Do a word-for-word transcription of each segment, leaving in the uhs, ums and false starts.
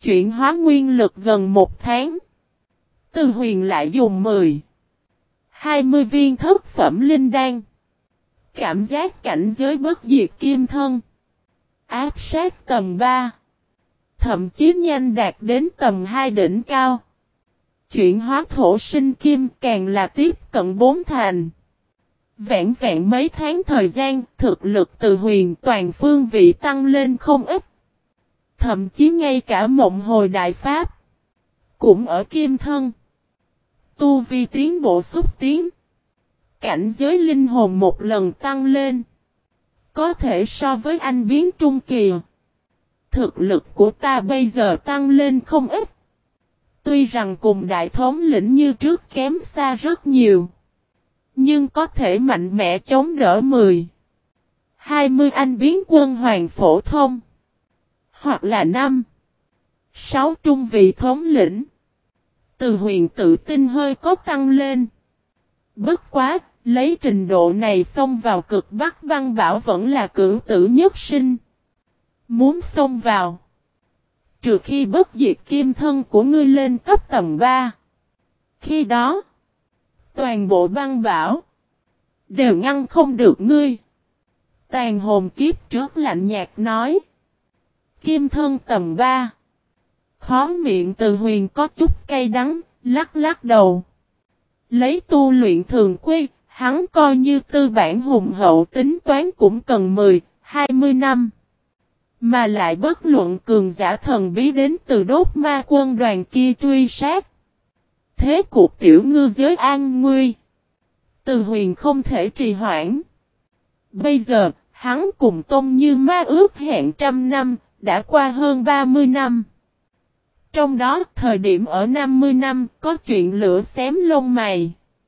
chuyển hóa nguyên lực gần một tháng. Từ Huyền lại dùng mười, hai mươi viên thất phẩm linh đan. Cảm giác cảnh giới bất diệt kim thân. Áp sát tầm ba. Thậm chí nhanh đạt đến tầm hai đỉnh cao. Chuyển hóa thổ sinh kim càng là tiếp cận bốn thành. Vẹn vẹn mấy tháng thời gian, thực lực Từ Huyền toàn phương vị tăng lên không ít. Thậm chí ngay cả mộng hồi đại pháp cũng ở kim thân. Tu vi tiến bộ xúc tiến. Cảnh giới linh hồn một lần tăng lên. Có thể so với anh biến trung kỳ. Thực lực của ta bây giờ tăng lên không ít. Tuy rằng cùng đại thống lĩnh như trước kém xa rất nhiều. Nhưng có thể mạnh mẽ chống đỡ mười, hai mươi anh biến quân hoàng phổ thông. Hoặc là năm, sáu trung vị thống lĩnh. Từ Huyền tự tin hơi có tăng lên. Bất quá, lấy trình độ này xông vào cực Bắc băng bảo vẫn là cửu tử nhất sinh. Muốn xông vào, trừ khi bất diệt kim thân của ngươi lên cấp tầm ba. Khi đó, toàn bộ băng bảo đều ngăn không được ngươi. Tàn hồn kiếp trước lạnh nhạt nói. Kim thân tầm ba. Khó miệng Từ Huyền có chút cay đắng, lắc lắc đầu. Lấy tu luyện thường quy, hắn coi như tư bản hùng hậu tính toán cũng cần mười, hai mươi năm. Mà lại bất luận cường giả thần bí đến từ đốt ma quân đoàn kia truy sát. Thế cuộc tiểu ngư giới an nguy. Từ Huyền không thể trì hoãn. Bây giờ, hắn cùng Tôn Như Ma ước hẹn trăm năm, đã qua hơn ba mươi năm. Trong đó, thời điểm ở năm mươi năm, có chuyện lửa xém lông mày.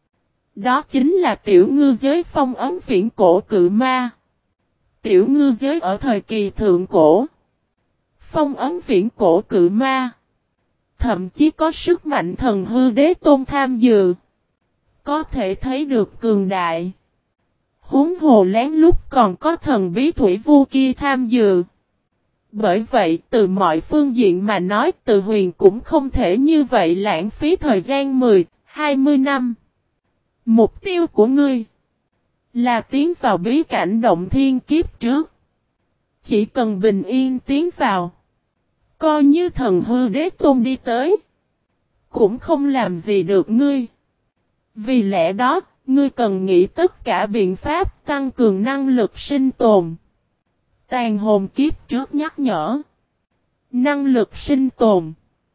Đó chính là tiểu ngư giới phong ấn viễn cổ cự ma. Tiểu ngư giới ở thời kỳ thượng cổ. Phong ấn viễn cổ cự ma. Thậm chí có sức mạnh thần hư đế tôn tham dự. Có thể thấy được cường đại. Huống hồ lén lút còn có thần bí thủy vu kia tham dự. Bởi vậy từ mọi phương diện mà nói Từ Huyền cũng không thể như vậy lãng phí thời gian mười, hai mươi năm. Mục tiêu của ngươi là tiến vào bí cảnh động thiên kiếp trước. Chỉ cần bình yên tiến vào. Coi như thần hư đế tôn đi tới. Cũng không làm gì được ngươi. Vì lẽ đó, ngươi cần nghĩ tất cả biện pháp tăng cường năng lực sinh tồn. Tàn hồn kiếp trước nhắc nhở. Năng lực sinh tồn.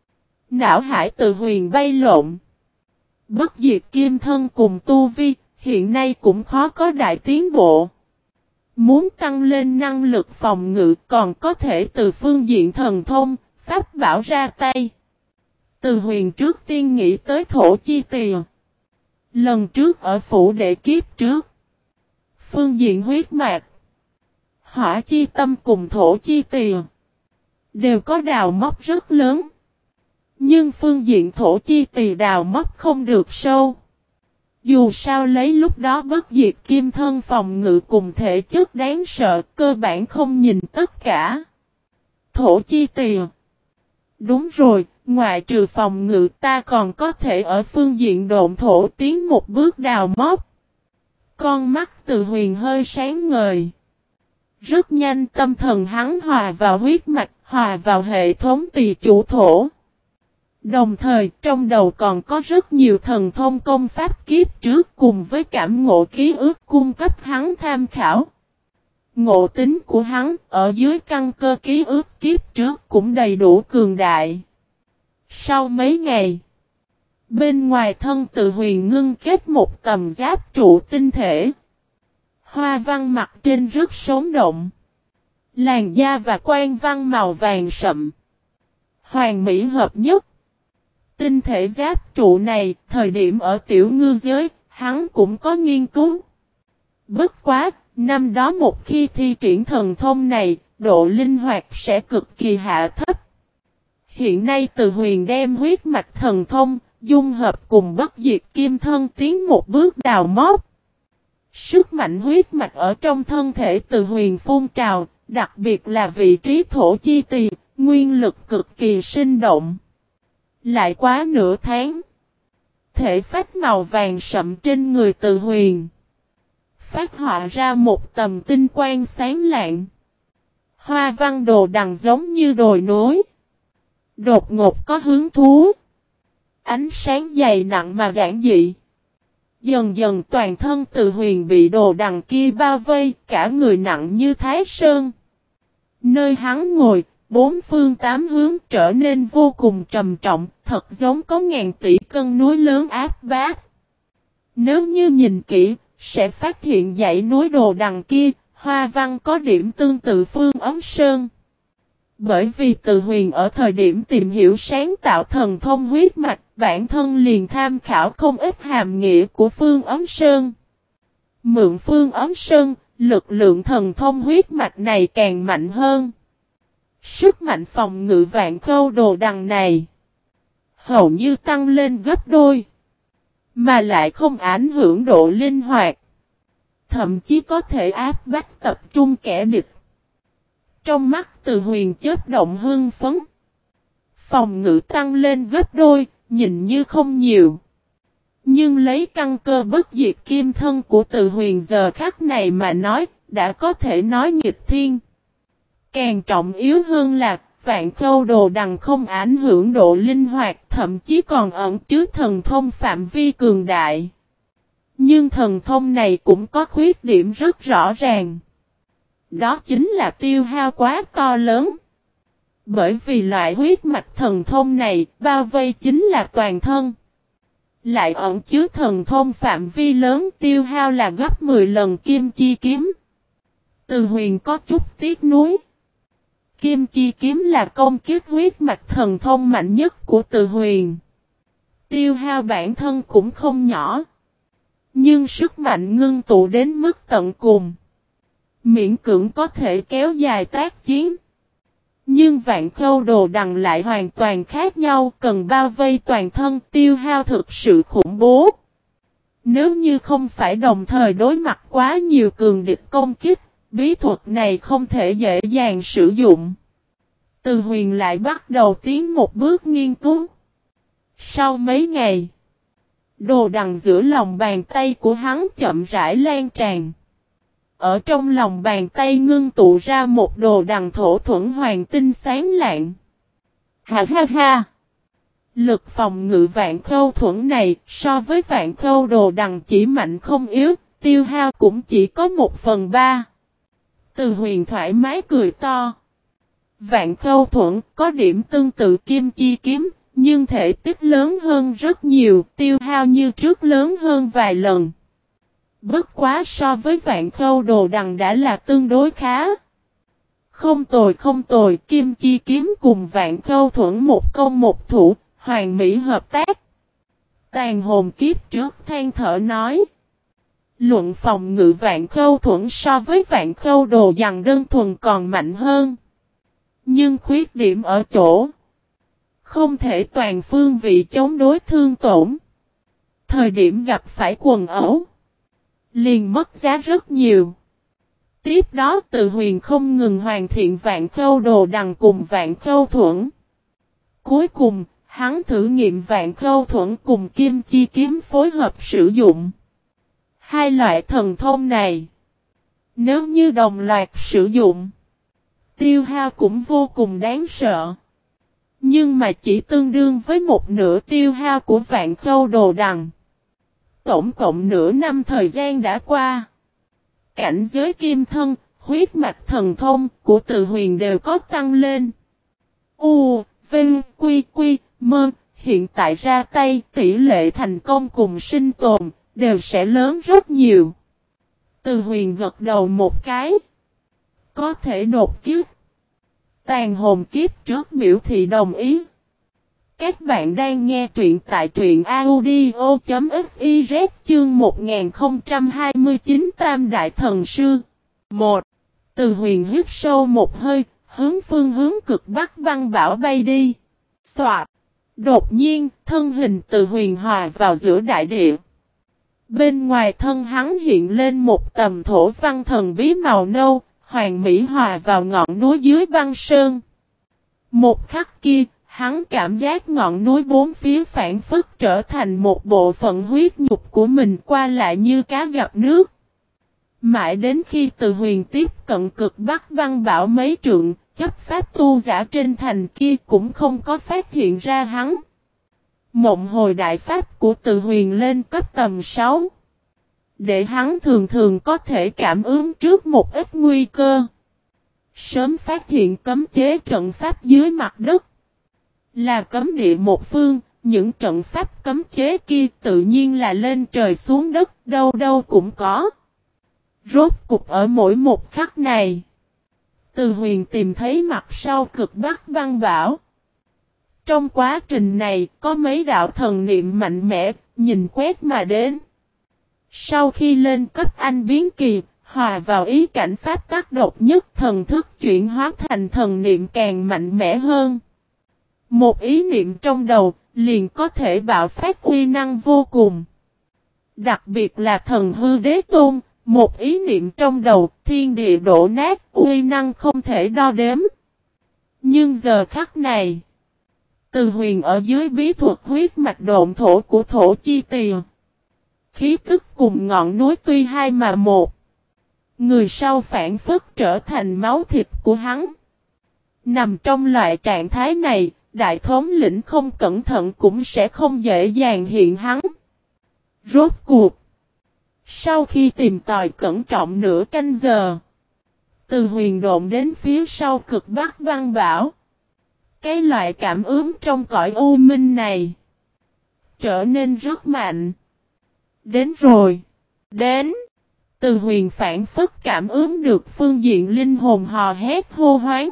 Não hải Từ Huyền bay lộn. Bất diệt kim thân cùng tu vi, hiện nay cũng khó có đại tiến bộ. Muốn tăng lên năng lực phòng ngự còn có thể từ phương diện thần thông, pháp bảo ra tay. Từ Huyền trước tiên nghĩ tới thổ chi tìa. Lần trước ở phủ đệ kiếp trước. Phương diện huyết mạch. Hỏa chi tâm cùng thổ chi tìa. Đều có đào móc rất lớn. Nhưng phương diện thổ chi tỳ đào móc không được sâu. Dù sao lấy lúc đó bất diệt kim thân phòng ngự cùng thể chất đáng sợ cơ bản không nhìn tất cả. Thổ chi tỳ. Đúng rồi, ngoại trừ phòng ngự ta còn có thể ở phương diện độn thổ tiến một bước đào móc. Con mắt Từ Huyền hơi sáng ngời. Rất nhanh tâm thần hắn hòa vào huyết mạch, hòa vào hệ thống tỳ chủ thổ. Đồng thời trong đầu còn có rất nhiều thần thông công pháp kiếp trước cùng với cảm ngộ ký ức cung cấp hắn tham khảo. Ngộ tính của hắn ở dưới căn cơ ký ức kiếp trước cũng đầy đủ cường đại. Sau mấy ngày, bên ngoài thân Từ Huyền ngưng kết một tầm giáp trụ tinh thể. Hoa văn mặt trên rất sống động. Làn da và quan văn màu vàng sậm. Hoàn mỹ hợp nhất. Tinh thể giáp trụ này, thời điểm ở tiểu ngư giới, hắn cũng có nghiên cứu. Bất quá, năm đó một khi thi triển thần thông này, độ linh hoạt sẽ cực kỳ hạ thấp. Hiện nay Từ Huyền đem huyết mạch thần thông, dung hợp cùng bất diệt kim thân tiến một bước đào móc. Sức mạnh huyết mạch ở trong thân thể Từ Huyền phun trào, đặc biệt là vị trí thổ chi tỳ, nguyên lực cực kỳ sinh động. Lại quá nửa tháng, thể phách màu vàng sậm trên người Từ Huyền phát họa ra một tầm tinh quang sáng lạng. Hoa văn đồ đằng giống như đồi núi, đột ngột có hứng thú. Ánh sáng dày nặng mà giản dị. Dần dần toàn thân Từ Huyền bị đồ đằng kia bao vây, cả người nặng như thái sơn. Nơi hắn ngồi, bốn phương tám hướng trở nên vô cùng trầm trọng, thật giống có ngàn tỷ cân núi lớn áp bát. Nếu như nhìn kỹ, sẽ phát hiện dãy núi đồ đằng kia, hoa văn có điểm tương tự Phương Ấm Sơn. Bởi vì Từ Huyền ở thời điểm tìm hiểu sáng tạo thần thông huyết mạch, bản thân liền tham khảo không ít hàm nghĩa của Phương Ấm Sơn. Mượn Phương Ấm Sơn, lực lượng thần thông huyết mạch này càng mạnh hơn. Sức mạnh phòng ngự vạn khâu đồ đằng này hầu như tăng lên gấp đôi, mà lại không ảnh hưởng độ linh hoạt, thậm chí có thể áp bách tập trung kẻ địch. Trong mắt Từ Huyền chớp động hưng phấn. Phòng ngự tăng lên gấp đôi, nhìn như không nhiều. Nhưng lấy căn cơ bất diệt kim thân của Từ Huyền giờ khắc này mà nói, đã có thể nói nghịch thiên. Càng trọng yếu hơn là, vạn khâu đồ đằng không ảnh hưởng độ linh hoạt, thậm chí còn ẩn chứa thần thông phạm vi cường đại. Nhưng thần thông này cũng có khuyết điểm rất rõ ràng. Đó chính là tiêu hao quá to lớn. Bởi vì loại huyết mạch thần thông này, bao vây chính là toàn thân. Lại ẩn chứa thần thông phạm vi lớn, tiêu hao là gấp mười lần kim chi kiếm. Từ Huyền có chút tiếc nuối. Kim chi kiếm là công kích huyết mạch thần thông mạnh nhất của Từ Huyền. Tiêu hao bản thân cũng không nhỏ. Nhưng sức mạnh ngưng tụ đến mức tận cùng, miễn cưỡng có thể kéo dài tác chiến. Nhưng vạn khâu đồ đằng lại hoàn toàn khác nhau, cần bao vây toàn thân, tiêu hao thực sự khủng bố. Nếu như không phải đồng thời đối mặt quá nhiều cường địch công kích, bí thuật này không thể dễ dàng sử dụng. Từ Huyền lại bắt đầu tiến một bước nghiên cứu. Sau mấy ngày, đồ đằng giữa lòng bàn tay của hắn chậm rãi lan tràn. Ở trong lòng bàn tay ngưng tụ ra một đồ đằng thổ thuẫn hoàng tinh sáng lạng. Ha ha ha! Lực phòng ngự vạn khâu thuẫn này so với vạn khâu đồ đằng chỉ mạnh không yếu, tiêu hao cũng chỉ có một phần ba. Từ Huyền thoải mái cười to. Vạn khâu thuẫn có điểm tương tự kim chi kiếm, nhưng thể tích lớn hơn rất nhiều, tiêu hao như trước lớn hơn vài lần. Bất quá so với vạn khâu đồ đằng đã là tương đối khá. Không tồi không tồi, kim chi kiếm cùng vạn khâu thuẫn một công một thủ, hoàn mỹ hợp tác. Tàn hồn kiếp trước than thở nói. Luận phòng ngự vạn khâu thuẫn so với vạn khâu đồ đằng đơn thuần còn mạnh hơn. Nhưng khuyết điểm ở chỗ không thể toàn phương vị chống đối thương tổn. Thời điểm gặp phải quần ẩu, liền mất giá rất nhiều. Tiếp đó Từ Huyền không ngừng hoàn thiện vạn khâu đồ đằng cùng vạn khâu thuẫn. Cuối cùng, hắn thử nghiệm vạn khâu thuẫn cùng kim chi kiếm phối hợp sử dụng. Hai loại thần thông này, nếu như đồng loạt sử dụng, tiêu hao cũng vô cùng đáng sợ. Nhưng mà chỉ tương đương với một nửa tiêu hao của vạn khâu đồ đằng. Tổng cộng nửa năm thời gian đã qua. Cảnh giới kim thân, huyết mạch thần thông của Từ Huyền đều có tăng lên. U, Vinh, Quy, Quy, Mơ, hiện tại ra tay tỷ lệ thành công cùng sinh tồn, đều sẽ lớn rất nhiều. Từ Huyền gật đầu một cái. Có thể đột kiếp. Tàn hồn kiếp trước biểu thị đồng ý. Các bạn đang nghe truyện tại truyện audio chấm fiz chương một nghìn không trăm hai mươi chín Tam Đại Thần Sư. một. Từ Huyền hít sâu một hơi, hướng phương hướng cực bắc băng bão bay đi. Soạt. Đột nhiên, thân hình Từ Huyền hòa vào giữa đại địa. Bên ngoài thân hắn hiện lên một tầm thổ văn thần bí màu nâu, hoàn mỹ hòa vào ngọn núi dưới băng sơn. Một khắc kia, hắn cảm giác ngọn núi bốn phía phản phất trở thành một bộ phận huyết nhục của mình qua lại như cá gặp nước. Mãi đến khi Từ Huyền tiếp cận cực bắc băng bão mấy trượng, chấp pháp tu giả trên thành kia cũng không có phát hiện ra hắn. Mộng hồi đại pháp của Từ Huyền lên cấp tầm sáu. Để hắn thường thường có thể cảm ứng trước một ít nguy cơ. Sớm phát hiện cấm chế trận pháp dưới mặt đất. Là cấm địa một phương, những trận pháp cấm chế kia tự nhiên là lên trời xuống đất, đâu đâu cũng có. Rốt cục ở mỗi một khắc này. Từ Huyền tìm thấy mặt sau cực bắc băng bão. Trong quá trình này, có mấy đạo thần niệm mạnh mẽ, nhìn quét mà đến. Sau khi lên cấp anh biến kỳ, hòa vào ý cảnh pháp tác độc nhất thần thức chuyển hóa thành thần niệm càng mạnh mẽ hơn. Một ý niệm trong đầu, liền có thể bạo phát uy năng vô cùng. Đặc biệt là thần hư đế tôn, một ý niệm trong đầu, thiên địa đổ nát, uy năng không thể đo đếm. Nhưng giờ khắc này, Từ Huyền ở dưới bí thuật huyết mạch độn thổ của thổ chi tỳ. Khí tức cùng ngọn núi tuy hai mà một. Người sau phản phất trở thành máu thịt của hắn. Nằm trong loại trạng thái này, đại thống lĩnh không cẩn thận cũng sẽ không dễ dàng hiện hắn. Rốt cuộc. Sau khi tìm tòi cẩn trọng nửa canh giờ, Từ Huyền độn đến phía sau cực bắc băng bão. Cái loại cảm ứng trong cõi u minh này trở nên rất mạnh. Đến rồi. Đến. Từ Huyền phản phất cảm ứng được phương diện linh hồn hò hét hô hoáng.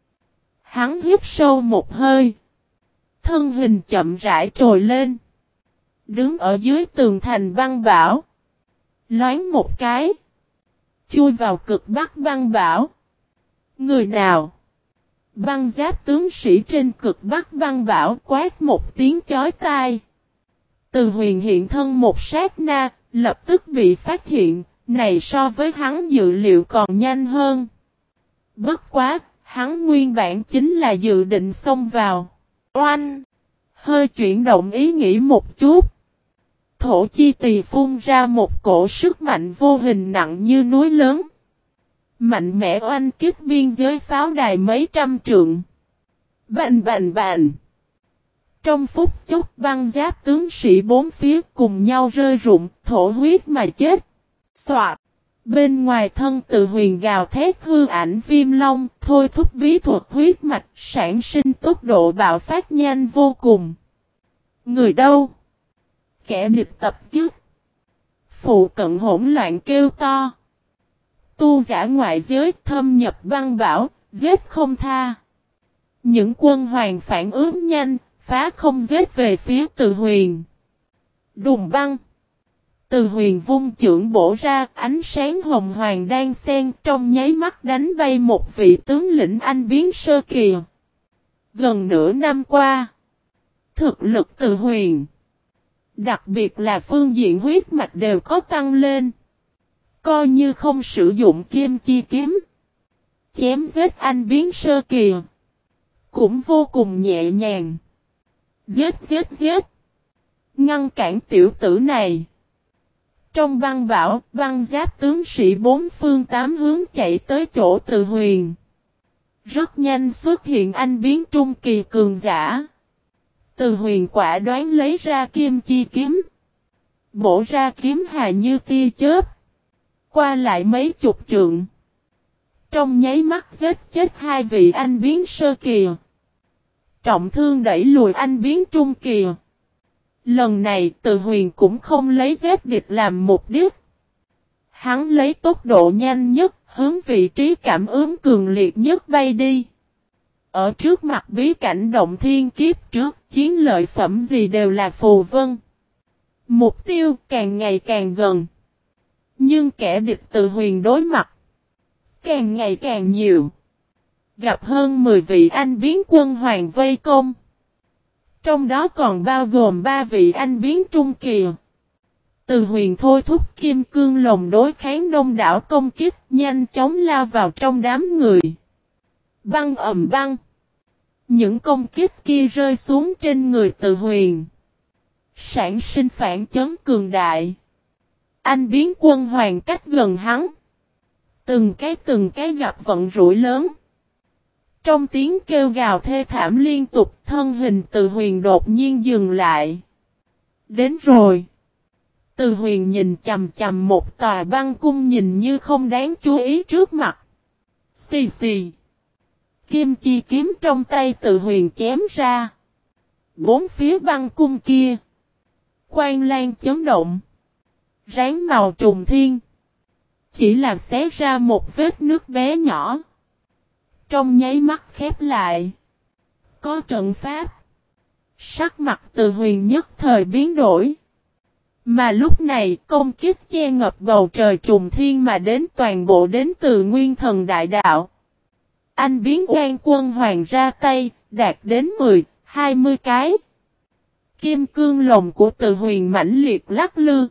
Hắn hít sâu một hơi. Thân hình chậm rãi trồi lên. Đứng ở dưới tường thành băng bão. Loáng một cái. Chui vào cực bắc băng bão. Người nào? Băng giáp tướng sĩ trên cực bắc băng bão quát một tiếng chói tai. Từ Huyền hiện thân một sát na, lập tức bị phát hiện, này so với hắn dự liệu còn nhanh hơn. Bất quá, hắn nguyên bản chính là dự định xông vào. Oanh! Hơi chuyển động ý nghĩ một chút. Thổ chi tỳ phun ra một cổ sức mạnh vô hình nặng như núi lớn. Mạnh mẽ oanh kích biên giới pháo đài mấy trăm trượng. Bành bành bành! Trong phút chốc băng giáp tướng sĩ bốn phía cùng nhau rơi rụng, thổ huyết mà chết. Soạt! Bên ngoài thân Từ Huyền gào thét hư ảnh viêm long, thôi thúc bí thuật huyết mạch, sản sinh tốc độ bạo phát nhanh vô cùng. Người đâu? Kẻ địch tập kích. Phụ cận hỗn loạn kêu to. Tu giả ngoại giới thâm nhập băng bão, giết không tha. Những quân hoàng phản ứng nhanh, phá không giết về phía Từ Huyền. Đùng băng. Từ Huyền vung chưởng bổ ra, ánh sáng hồng hoàng đang xen trong nháy mắt đánh bay một vị tướng lĩnh anh biến sơ kỳ. Gần nửa năm qua, thực lực Từ Huyền, đặc biệt là phương diện huyết mạch đều có tăng lên. Coi như không sử dụng kim chi kiếm, chém giết anh biến sơ kỳ, cũng vô cùng nhẹ nhàng. Giết giết giết. Ngăn cản tiểu tử này. Trong băng bão, băng giáp tướng sĩ bốn phương tám hướng chạy tới chỗ Từ Huyền. Rất nhanh xuất hiện anh biến trung kỳ cường giả. Từ Huyền quả đoán lấy ra kim chi kiếm. Bổ ra kiếm hà như tia chớp. Qua lại mấy chục trượng. Trong nháy mắt giết chết hai vị anh biến sơ kỳ. Trọng thương đẩy lùi anh biến trung kỳ. Lần này Từ Huyền cũng không lấy giết địch làm mục đích. Hắn lấy tốc độ nhanh nhất, hướng vị trí cảm ứng cường liệt nhất bay đi. Ở trước mặt bí cảnh động thiên kiếp trước, chiến lợi phẩm gì đều là phù vân. Mục tiêu càng ngày càng gần. Nhưng kẻ địch Từ Huyền đối mặt càng ngày càng nhiều. Gặp hơn mười vị anh biến quân hoàng vây công. Trong đó còn bao gồm ba vị anh biến trung kỳ. Từ Huyền thôi thúc kim cương lồng đối kháng đông đảo công kích, nhanh chóng lao vào trong đám người. Băng ầm băng. Những công kích kia rơi xuống trên người Từ Huyền. Sản sinh phản chấn cường đại. Anh biến quân hoàng cách gần hắn. Từng cái từng cái gặp vận rủi lớn. Trong tiếng kêu gào thê thảm liên tục, thân hình Từ Huyền đột nhiên dừng lại. Đến rồi. Từ Huyền nhìn chằm chằm một tòa băng cung nhìn như không đáng chú ý trước mặt. Xì xì. Kim chi kiếm trong tay Từ Huyền chém ra. Bốn phía băng cung kia. Quang lan chấn động. Ráng màu trùng thiên. Chỉ là xé ra một vết nước bé nhỏ. Trong nháy mắt khép lại. Có trận pháp. Sắc mặt Từ Huyền nhất thời biến đổi. Mà lúc này công kích che ngập bầu trời trùng thiên mà đến toàn bộ đến từ Nguyên Thần Đại Đạo. Anh biến oan quân hoàng ra tay, đạt đến mười, hai mươi cái. Kim cương lồng của Từ Huyền mãnh liệt lắc lư.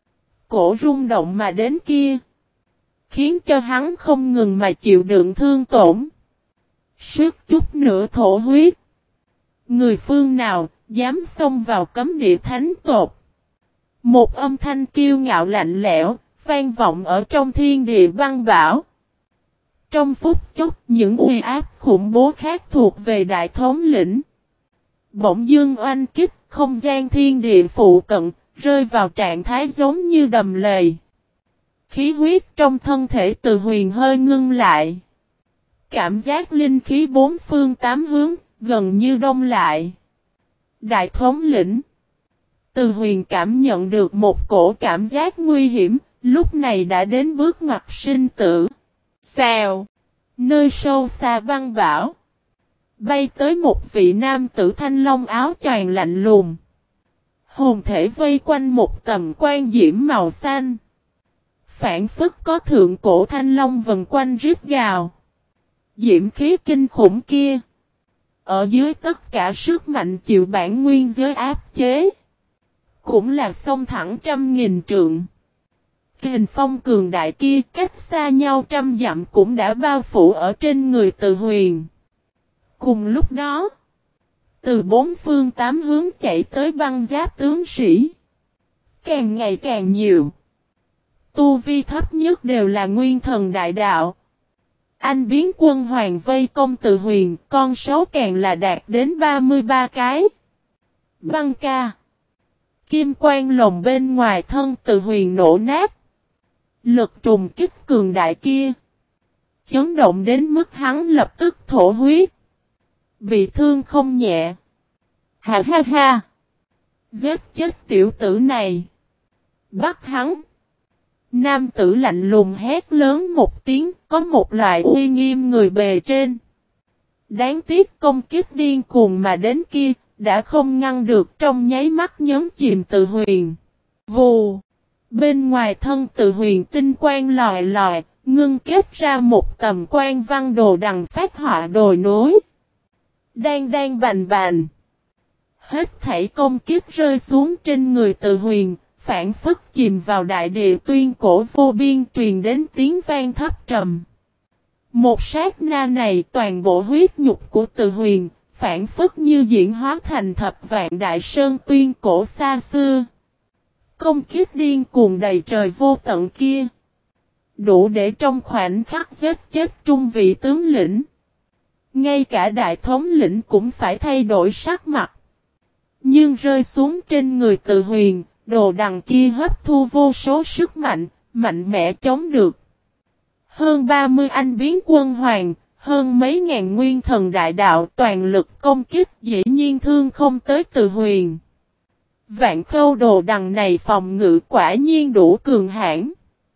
Cổ rung động mà đến kia. Khiến cho hắn không ngừng mà chịu đựng thương tổn. Suốt chút nữa thổ huyết. Người phương nào dám xông vào cấm địa thánh tột. Một âm thanh kiêu ngạo lạnh lẽo, vang vọng ở trong thiên địa băng bão. Trong phút chốc những uy áp khủng bố khác thuộc về đại thống lĩnh. Bỗng dưng oanh kích không gian thiên địa phụ cận, rơi vào trạng thái giống như đầm lầy. Khí huyết trong thân thể Từ Huyền hơi ngưng lại. Cảm giác linh khí bốn phương tám hướng, gần như đông lại. Đại thống lĩnh. Từ Huyền cảm nhận được một cổ cảm giác nguy hiểm, lúc này đã đến bước ngoặt sinh tử. Xèo. Nơi sâu xa băng bão. Bay tới một vị nam tử thanh long áo choàng lạnh lùng. Hồn thể vây quanh một tầm quan diễm màu xanh. Phản phất có thượng cổ thanh long vần quanh rít gào. Diễm khí kinh khủng kia. Ở dưới tất cả sức mạnh chịu bản nguyên giới áp chế. Cũng là sông thẳng trăm nghìn trượng. Kình phong cường đại kia cách xa nhau trăm dặm cũng đã bao phủ ở trên người Từ Huyền. Cùng lúc đó, từ bốn phương tám hướng chạy tới băng giáp tướng sĩ. Càng ngày càng nhiều. Tu vi thấp nhất đều là Nguyên Thần Đại Đạo. Anh biến quân hoàng vây công Từ Huyền, con số càng là đạt đến ba mươi ba cái. Băng ca. Kim quang lồng bên ngoài thân Từ Huyền nổ nát. Lực trùng kích cường đại kia. Chấn động đến mức hắn lập tức thổ huyết. Bị thương không nhẹ. Ha ha ha. Giết chết tiểu tử này. Bắt hắn. Nam tử lạnh lùng hét lớn một tiếng, có một loại uy nghiêm người bề trên. Đáng tiếc công kích điên cuồng mà đến kia, đã không ngăn được trong nháy mắt nhấn chìm Từ Huyền. Vù. Bên ngoài thân Từ Huyền tinh quang lòi lòi, ngưng kết ra một tầm quan văn đồ đằng phát họa đồi nối. Đang đang bành bành. Hết thảy công kích rơi xuống trên người Từ Huyền, phản phất chìm vào đại địa tuyên cổ vô biên truyền đến tiếng vang thấp trầm. Một sát na này toàn bộ huyết nhục của Từ Huyền, phản phất như diễn hóa thành thập vạn đại sơn tuyên cổ xa xưa. Công kích điên cuồng đầy trời vô tận kia. Đủ để trong khoảnh khắc giết chết trung vị tướng lĩnh. Ngay cả đại thống lĩnh cũng phải thay đổi sắc mặt. Nhưng rơi xuống trên người Từ Huyền, đồ đằng kia hấp thu vô số sức mạnh, mạnh mẽ chống được. Hơn ba mươi anh biến quân hoàng, hơn mấy ngàn nguyên thần đại đạo toàn lực công kích dĩ nhiên thương không tới Từ Huyền. Vạn khâu đồ đằng này phòng ngự quả nhiên đủ cường hãn.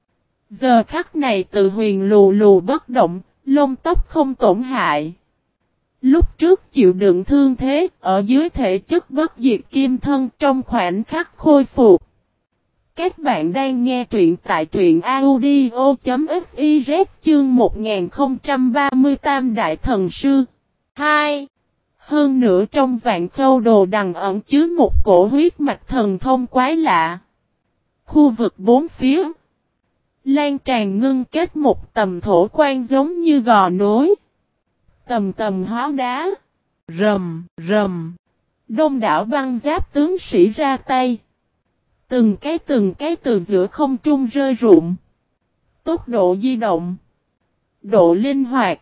Giờ khắc này Từ Huyền lù lù bất động, lông tóc không tổn hại. Lúc trước chịu đựng thương thế, ở dưới thể chất bất diệt kim thân trong khoảnh khắc khôi phục. Các bạn đang nghe truyện tại truyện audio chấm fiz chương một nghìn không trăm ba mươi tam Đại Thần Sư. hai. Hơn nữa trong vạn khâu đồ đằng ẩn chứa một cổ huyết mạch thần thông quái lạ. Khu vực bốn phía lan tràn ngưng kết một tầm thổ quan giống như gò nối. Tầm tầm hóa đá. Rầm, rầm. Đông đảo băng giáp tướng sĩ ra tay. Từng cái từng cái từ giữa không trung rơi rụng. Tốc độ di động. Độ linh hoạt.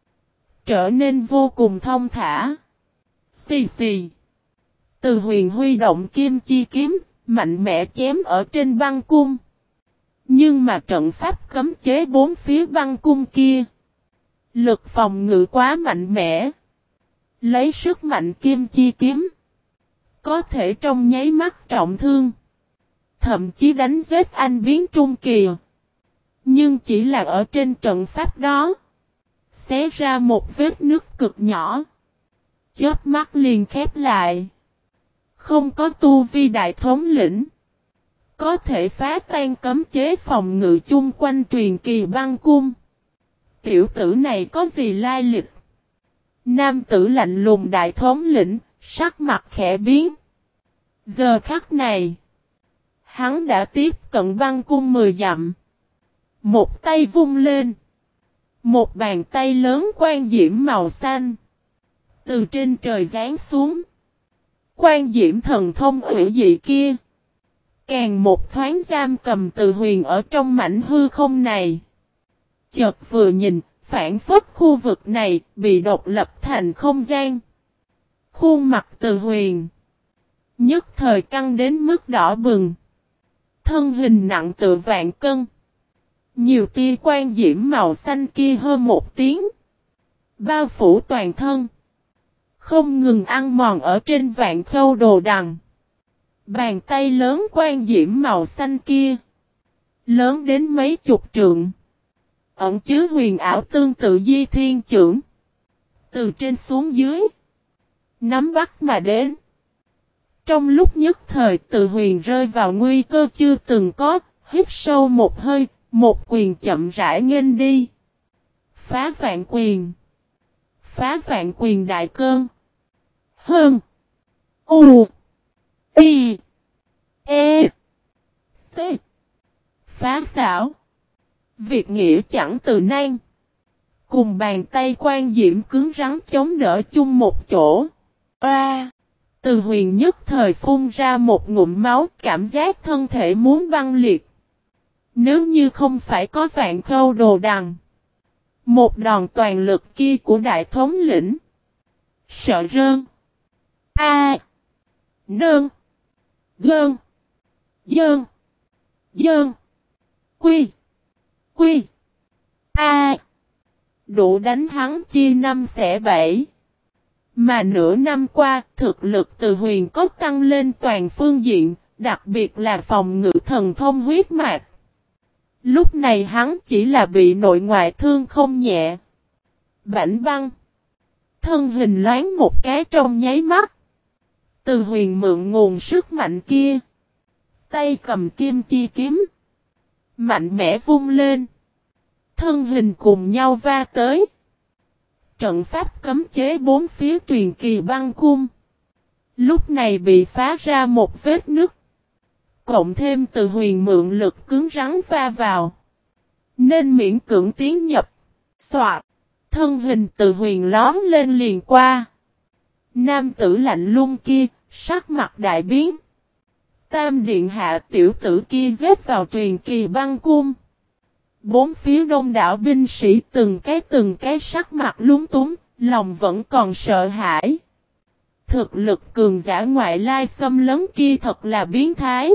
Trở nên vô cùng thông thả. Xì xì. Từ Huyền huy động kim chi kiếm, mạnh mẽ chém ở trên băng cung. Nhưng mà trận pháp cấm chế bốn phía băng cung kia. Lực phòng ngự quá mạnh mẽ. Lấy sức mạnh kim chi kiếm. Có thể trong nháy mắt trọng thương. Thậm chí đánh giết anh biến trung kỳ. Nhưng chỉ là ở trên trận pháp đó. Xé ra một vết nứt cực nhỏ. Chớp mắt liền khép lại. Không có tu vi đại thống lĩnh. Có thể phá tan cấm chế phòng ngự chung quanh truyền kỳ băng cung. Tiểu tử này có gì lai lịch? Nam tử lạnh lùng đại thống lĩnh, sắc mặt khẽ biến. Giờ khắc này, hắn đã tiếp cận băng cung mười dặm. Một tay vung lên. Một bàn tay lớn quang diễm màu xanh. Từ trên trời giáng xuống. Quang diễm thần thông ủy dị kia. Càng một thoáng giam cầm Từ Huyền ở trong mảnh hư không này. Chợt vừa nhìn, phản phất khu vực này bị độc lập thành không gian. Khuôn mặt Từ Huyền nhất thời căng đến mức đỏ bừng. Thân hình nặng tựa vạn cân. Nhiều tia quang diễm màu xanh kia hơn một tiếng. Bao phủ toàn thân. Không ngừng ăn mòn ở trên vạn khâu đồ đằng. Bàn tay lớn quang diễm màu xanh kia. Lớn đến mấy chục trượng. Ẩn chứa huyền ảo tương tự di thiên chưởng. Từ trên xuống dưới. Nắm bắt mà đến. Trong lúc nhất thời Từ Huyền rơi vào nguy cơ chưa từng có. Hít sâu một hơi. Một quyền chậm rãi nghênh đi. Phá vạn quyền. Phá vạn quyền đại cơn. Hơn. U. Y. E. T. Phá xảo. Việc nghĩa chẳng từ nan. Cùng bàn tay quan diễm cứng rắn chống đỡ chung một chỗ. A. Từ Huyền nhất thời phun ra một ngụm máu, cảm giác thân thể muốn băng liệt. Nếu như không phải có vạn khâu đồ đằng. Một đòn toàn lực kia của đại thống lĩnh. Sợ rơn. A. Nơn. Gơn. Dơn. Dơn. Quy. Quy. A. Đủ đánh hắn chia năm xẻ bảy. Mà nửa năm qua, thực lực Từ Huyền có tăng lên toàn phương diện, đặc biệt là phòng ngự thần thông huyết mạch. Lúc này hắn chỉ là bị nội ngoại thương không nhẹ. Bảnh băng. Thân hình loáng một cái trong nháy mắt. Từ Huyền mượn nguồn sức mạnh kia. Tay cầm kim chi kiếm. Mạnh mẽ vung lên. Thân hình cùng nhau va tới. Trận pháp cấm chế bốn phía truyền kỳ băng cung. Lúc này bị phá ra một vết nứt. Cộng thêm Từ Huyền mượn lực cứng rắn va vào. Nên miễn cưỡng tiến nhập. Soạt. Thân hình Từ Huyền lóm lên liền qua. Nam tử lạnh lùng kia, sắc mặt đại biến. Tam điện hạ tiểu tử kia giết vào truyền kỳ băng cung. Bốn phía đông đảo binh sĩ từng cái từng cái sắc mặt lúng túng, lòng vẫn còn sợ hãi. Thực lực cường giả ngoại lai xâm lấn kia thật là biến thái.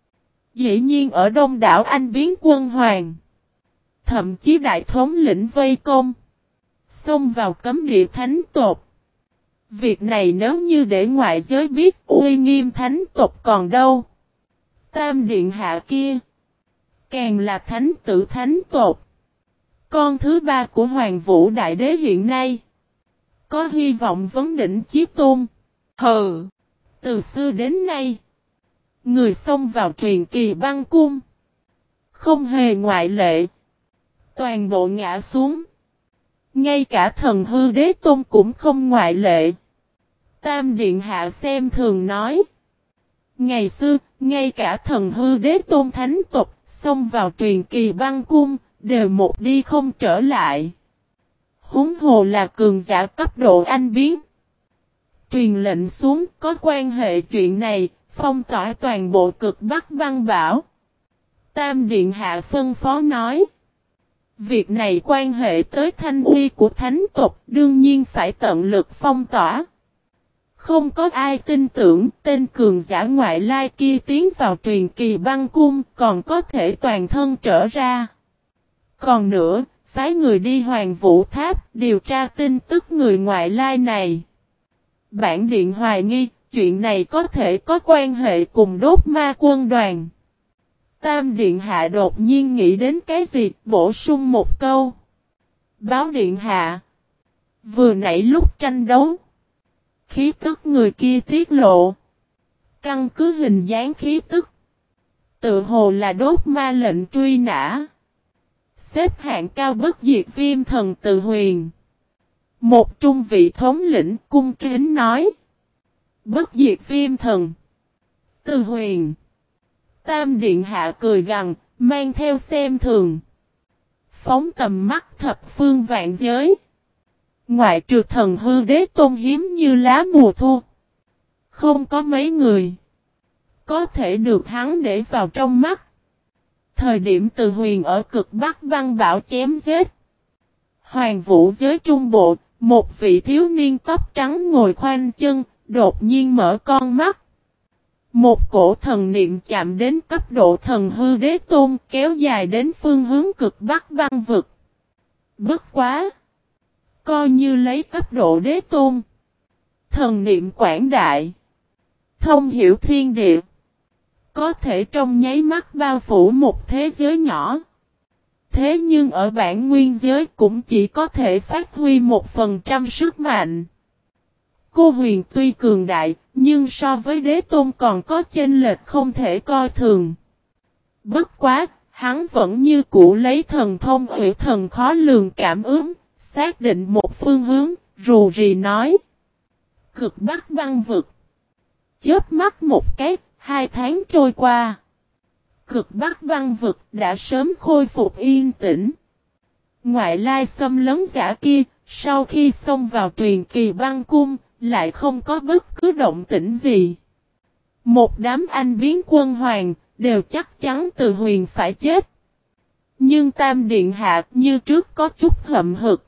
Dĩ nhiên ở đông đảo anh biến quân hoàng. Thậm chí đại thống lĩnh vây công. Xông vào cấm địa thánh tộc. Việc này nếu như để ngoại giới biết uy nghiêm thánh tộc còn đâu. Tam điện hạ kia. Càng là thánh tử thánh tộc. Con thứ ba của Hoàng Vũ Đại Đế hiện nay. Có hy vọng vấn đỉnh chí tôn. Hừ. Từ xưa đến nay. Người xông vào truyền kỳ băng cung. Không hề ngoại lệ. Toàn bộ ngã xuống. Ngay cả thần hư đế tôn cũng không ngoại lệ. Tam điện hạ xem thường nói. Ngày xưa, ngay cả thần hư đế tôn thánh tộc, xông vào truyền kỳ băng cung, đều một đi không trở lại. Huống hồ là cường giả cấp độ anh biến. Truyền lệnh xuống có quan hệ chuyện này, phong tỏa toàn bộ cực Bắc băng bảo. Tam Điện Hạ phân phó nói. Việc này quan hệ tới thanh uy của thánh tộc, đương nhiên phải tận lực phong tỏa. Không có ai tin tưởng tên cường giả ngoại lai kia tiến vào truyền kỳ băng cung, còn có thể toàn thân trở ra. Còn nữa, phái người đi Hoàng Vũ Tháp điều tra tin tức người ngoại lai này. Bản điện hoài nghi, chuyện này có thể có quan hệ cùng đốt ma quân đoàn. Tam Điện Hạ đột nhiên nghĩ đến cái gì, bổ sung một câu. Báo Điện Hạ. Vừa nãy lúc tranh đấu, khí tức người kia tiết lộ. Căn cứ hình dáng khí tức, tự hồ là đốt ma lệnh truy nã. Xếp hạng cao bất diệt viêm thần Từ Huyền. Một trung vị thống lĩnh cung kính nói. Bất diệt viêm thần Từ Huyền. Tam Điện Hạ cười gằn, mang theo xem thường. Phóng tầm mắt thập phương vạn giới. Ngoại trừ thần hư đế tôn hiếm như lá mùa thu. Không có mấy người có thể được hắn để vào trong mắt. Thời điểm Từ Huyền ở cực Bắc băng bảo chém giết Hoàng Vũ giới trung bộ, một vị thiếu niên tóc trắng ngồi khoanh chân, đột nhiên mở con mắt. Một cổ thần niệm chạm đến cấp độ thần hư đế tôn, kéo dài đến phương hướng cực Bắc băng vực. Bất quá! Coi như lấy cấp độ đế tôn. Thần niệm quảng đại. Thông hiểu thiên địa. Có thể trong nháy mắt bao phủ một thế giới nhỏ. Thế nhưng ở bản nguyên giới cũng chỉ có thể phát huy một phần trăm sức mạnh. Cô Huyền tuy cường đại, nhưng so với đế tôn còn có chênh lệch không thể coi thường. Bất quá, hắn vẫn như cũ lấy thần thông ủy thần khó lường cảm ứng, xác định một phương hướng, rù rì nói. Cực Bắc băng vực. Chớp mắt một cái, hai tháng trôi qua. Cực Bắc băng vực đã sớm khôi phục yên tĩnh. Ngoại lai xâm lấn giả kia, sau khi xông vào truyền kỳ băng cung, lại không có bất cứ động tĩnh gì. Một đám anh biến quân hoàng, đều chắc chắn Từ Huyền phải chết. Nhưng Tam Điện Hạ như trước có chút hậm hực.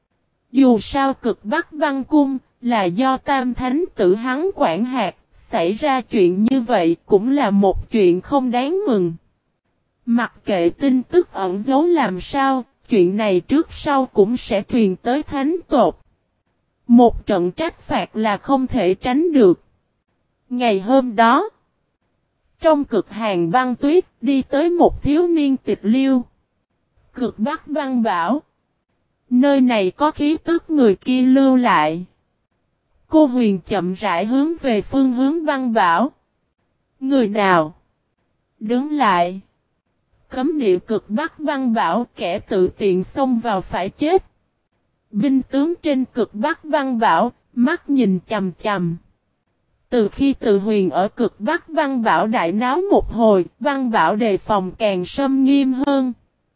Dù sao cực Bắc băng cung, là do Tam Thánh tử hắn quản hạt, xảy ra chuyện như vậy cũng là một chuyện không đáng mừng. Mặc kệ tin tức ẩn giấu làm sao, chuyện này trước sau cũng sẽ truyền tới thánh tộc. Một trận trách phạt là không thể tránh được. Ngày hôm đó, trong cực hàng băng tuyết đi tới một thiếu niên tịch liêu. Cực Bắc băng bảo. Nơi này có khí tức người kia lưu lại. Cô Huyền chậm rãi hướng về phương hướng băng bảo. Người nào? Đứng lại. Cấm địa cực Bắc băng bảo, kẻ tự tiện xông vào phải chết. Binh tướng trên cực Bắc băng bảo, mắt nhìn chằm chằm. Từ khi Từ Huyền ở cực Bắc băng bảo đại náo một hồi, băng bảo đề phòng càng sâm nghiêm hơn.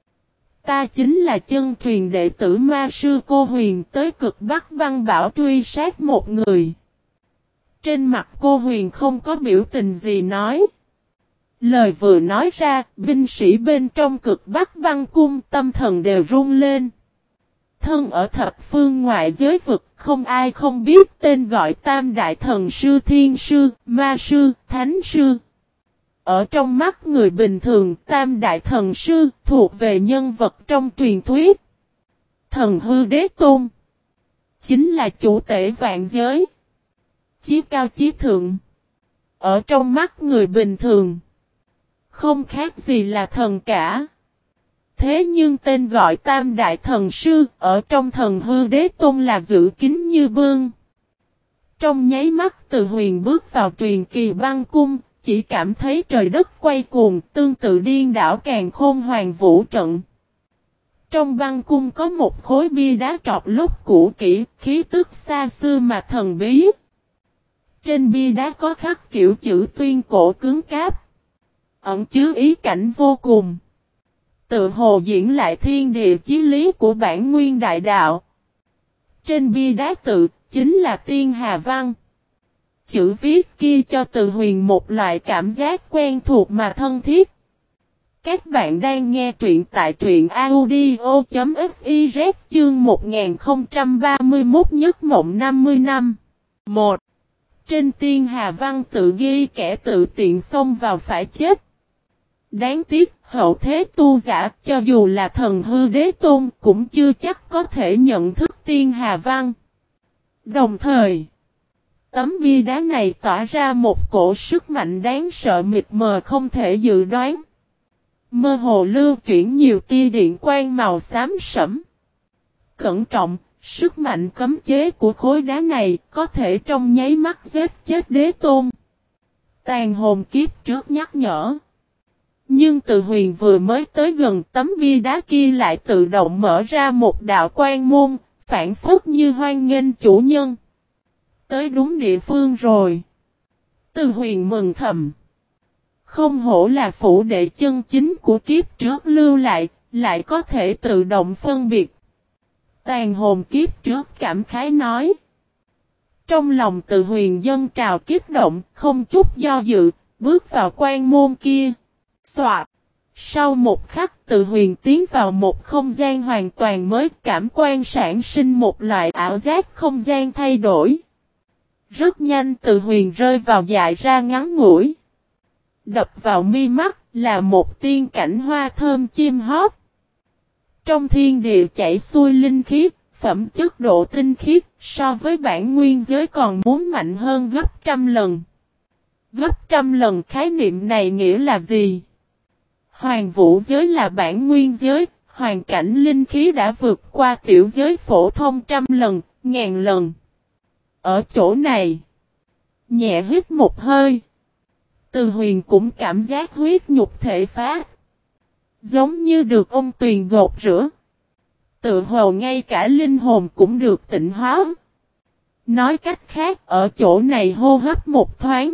Ta chính là chân truyền đệ tử ma sư Cô Huyền, tới cực Bắc băng bảo truy sát một người. Trên mặt Cô Huyền không có biểu tình gì nói. Lời vừa nói ra, binh sĩ bên trong cực Bắc băng cung tâm thần đều run lên. Thân ở thập phương ngoại giới vực, không ai không biết tên gọi Tam Đại Thần Sư, Thiên Sư, Ma Sư, Thánh Sư. Ở trong mắt người bình thường, Tam Đại Thần Sư thuộc về nhân vật trong truyền thuyết. Thần hư đế tôn chính là chủ tể vạn giới. Chí cao chí thượng. Ở trong mắt người bình thường, không khác gì là thần cả. Thế nhưng tên gọi Tam Đại Thần Sư ở trong thần hư đế tôn là giữ kín như bương. Trong nháy mắt Từ Huyền bước vào truyền kỳ băng cung, chỉ cảm thấy trời đất quay cuồng, tương tự điên đảo càn khôn hoàng vũ trận. Trong băng cung có một khối bia đá trọc lốt cũ kỹ, khí tức xa xưa mà thần bí. Trên bia đá có khắc kiểu chữ tuyên cổ cứng cáp, ẩn chứa ý cảnh vô cùng. Tự hồ diễn lại thiên địa chí lý của bản nguyên đại đạo. Trên bia đá tự chính là tiên hà văn. Chữ viết kia cho Từ Huyền một loại cảm giác quen thuộc mà thân thiết. Các bạn đang nghe truyện tại truyện audio.fiz chương một nghìn không trăm ba mươi mốt nhất mộng năm mươi năm. một. Trên tiên hà văn tự ghi kẻ tự tiện xông vào phải chết. Đáng tiếc, hậu thế tu giả cho dù là thần hư đế tôn cũng chưa chắc có thể nhận thức tiên hà văn. Đồng thời, tấm bia đá này tỏa ra một cổ sức mạnh đáng sợ mịt mờ không thể dự đoán. Mơ hồ lưu chuyển nhiều tia điện quang màu xám sẫm. Cẩn trọng, sức mạnh cấm chế của khối đá này có thể trong nháy mắt giết chết đế tôn. Tàn hồn kiếp trước nhắc nhở. Nhưng Từ Huyền vừa mới tới gần tấm bia đá kia lại tự động mở ra một đạo quan môn, phản phất như hoan nghênh chủ nhân. Tới đúng địa phương rồi. Từ Huyền mừng thầm. Không hổ là phủ đệ chân chính của kiếp trước lưu lại, lại có thể tự động phân biệt. Tàn hồn kiếp trước cảm khái nói. Trong lòng Từ Huyền dâng trào kích động, không chút do dự, bước vào quan môn kia. Soạt. Sau một khắc Từ Huyền tiến vào một không gian hoàn toàn mới, cảm quan sản sinh một loại ảo giác không gian thay đổi. Rất nhanh Từ Huyền rơi vào dại ra ngắn ngủi. Đập vào mi mắt là một tiên cảnh hoa thơm chim hót. Trong thiên địa chảy xuôi linh khí, phẩm chất độ tinh khiết so với bản nguyên giới còn muốn mạnh hơn gấp trăm lần. Gấp trăm lần khái niệm này nghĩa là gì? Hoàng vũ giới là bản nguyên giới, hoàn cảnh linh khí đã vượt qua tiểu giới phổ thông trăm lần, ngàn lần. Ở chỗ này, nhẹ hít một hơi, Từ Huyền cũng cảm giác huyết nhục thể phát. Giống như được ông tuyền gột rửa. Tự hồ ngay cả linh hồn cũng được tịnh hóa. Nói cách khác, ở chỗ này hô hấp một thoáng.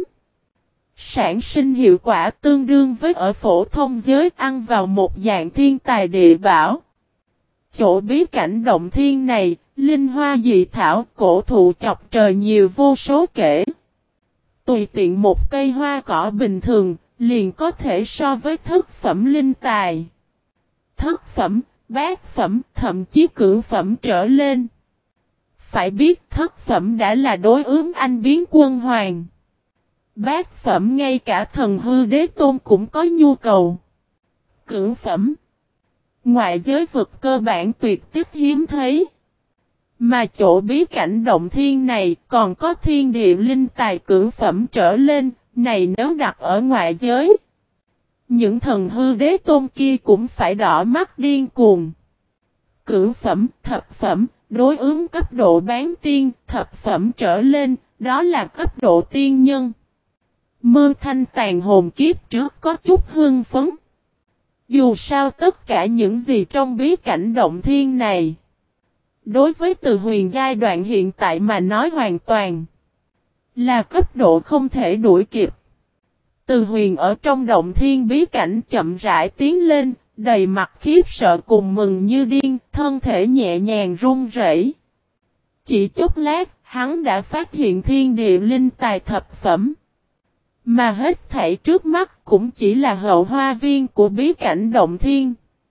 Sản sinh hiệu quả tương đương với ở phổ thông giới ăn vào một dạng thiên tài địa bảo. Chỗ bí cảnh động thiên này, linh hoa dị thảo, cổ thụ chọc trời nhiều vô số kể. Tùy tiện một cây hoa cỏ bình thường, liền có thể so với thất phẩm linh tài. Thất phẩm, bát phẩm, thậm chí cửu phẩm trở lên. Phải biết thất phẩm đã là đối ứng anh biến quân hoàng. Bát phẩm ngay cả thần hư đế tôn cũng có nhu cầu. Cửu phẩm, ngoại giới vực cơ bản tuyệt tích hiếm thấy. Mà chỗ bí cảnh động thiên này còn có thiên địa linh tài cửu phẩm trở lên, này nếu đặt ở ngoại giới. Những thần hư đế tôn kia cũng phải đỏ mắt điên cuồng. Cửu phẩm, thập phẩm, đối ứng cấp độ bán tiên, thập phẩm trở lên, đó là cấp độ tiên nhân. Mơ Thanh tàn hồn kiếp trước có chút hưng phấn. Dù sao tất cả những gì trong bí cảnh động thiên này, đối với Từ Huyền giai đoạn hiện tại mà nói hoàn toàn là cấp độ không thể đuổi kịp. Từ Huyền ở trong động thiên bí cảnh chậm rãi tiến lên, đầy mặt khiếp sợ cùng mừng như điên, thân thể nhẹ nhàng run rẩy. Chỉ chút lát, hắn đã phát hiện thiên địa linh tài thập phẩm. Mà hết thảy trước mắt cũng chỉ là hậu hoa viên của bí cảnh động thiên.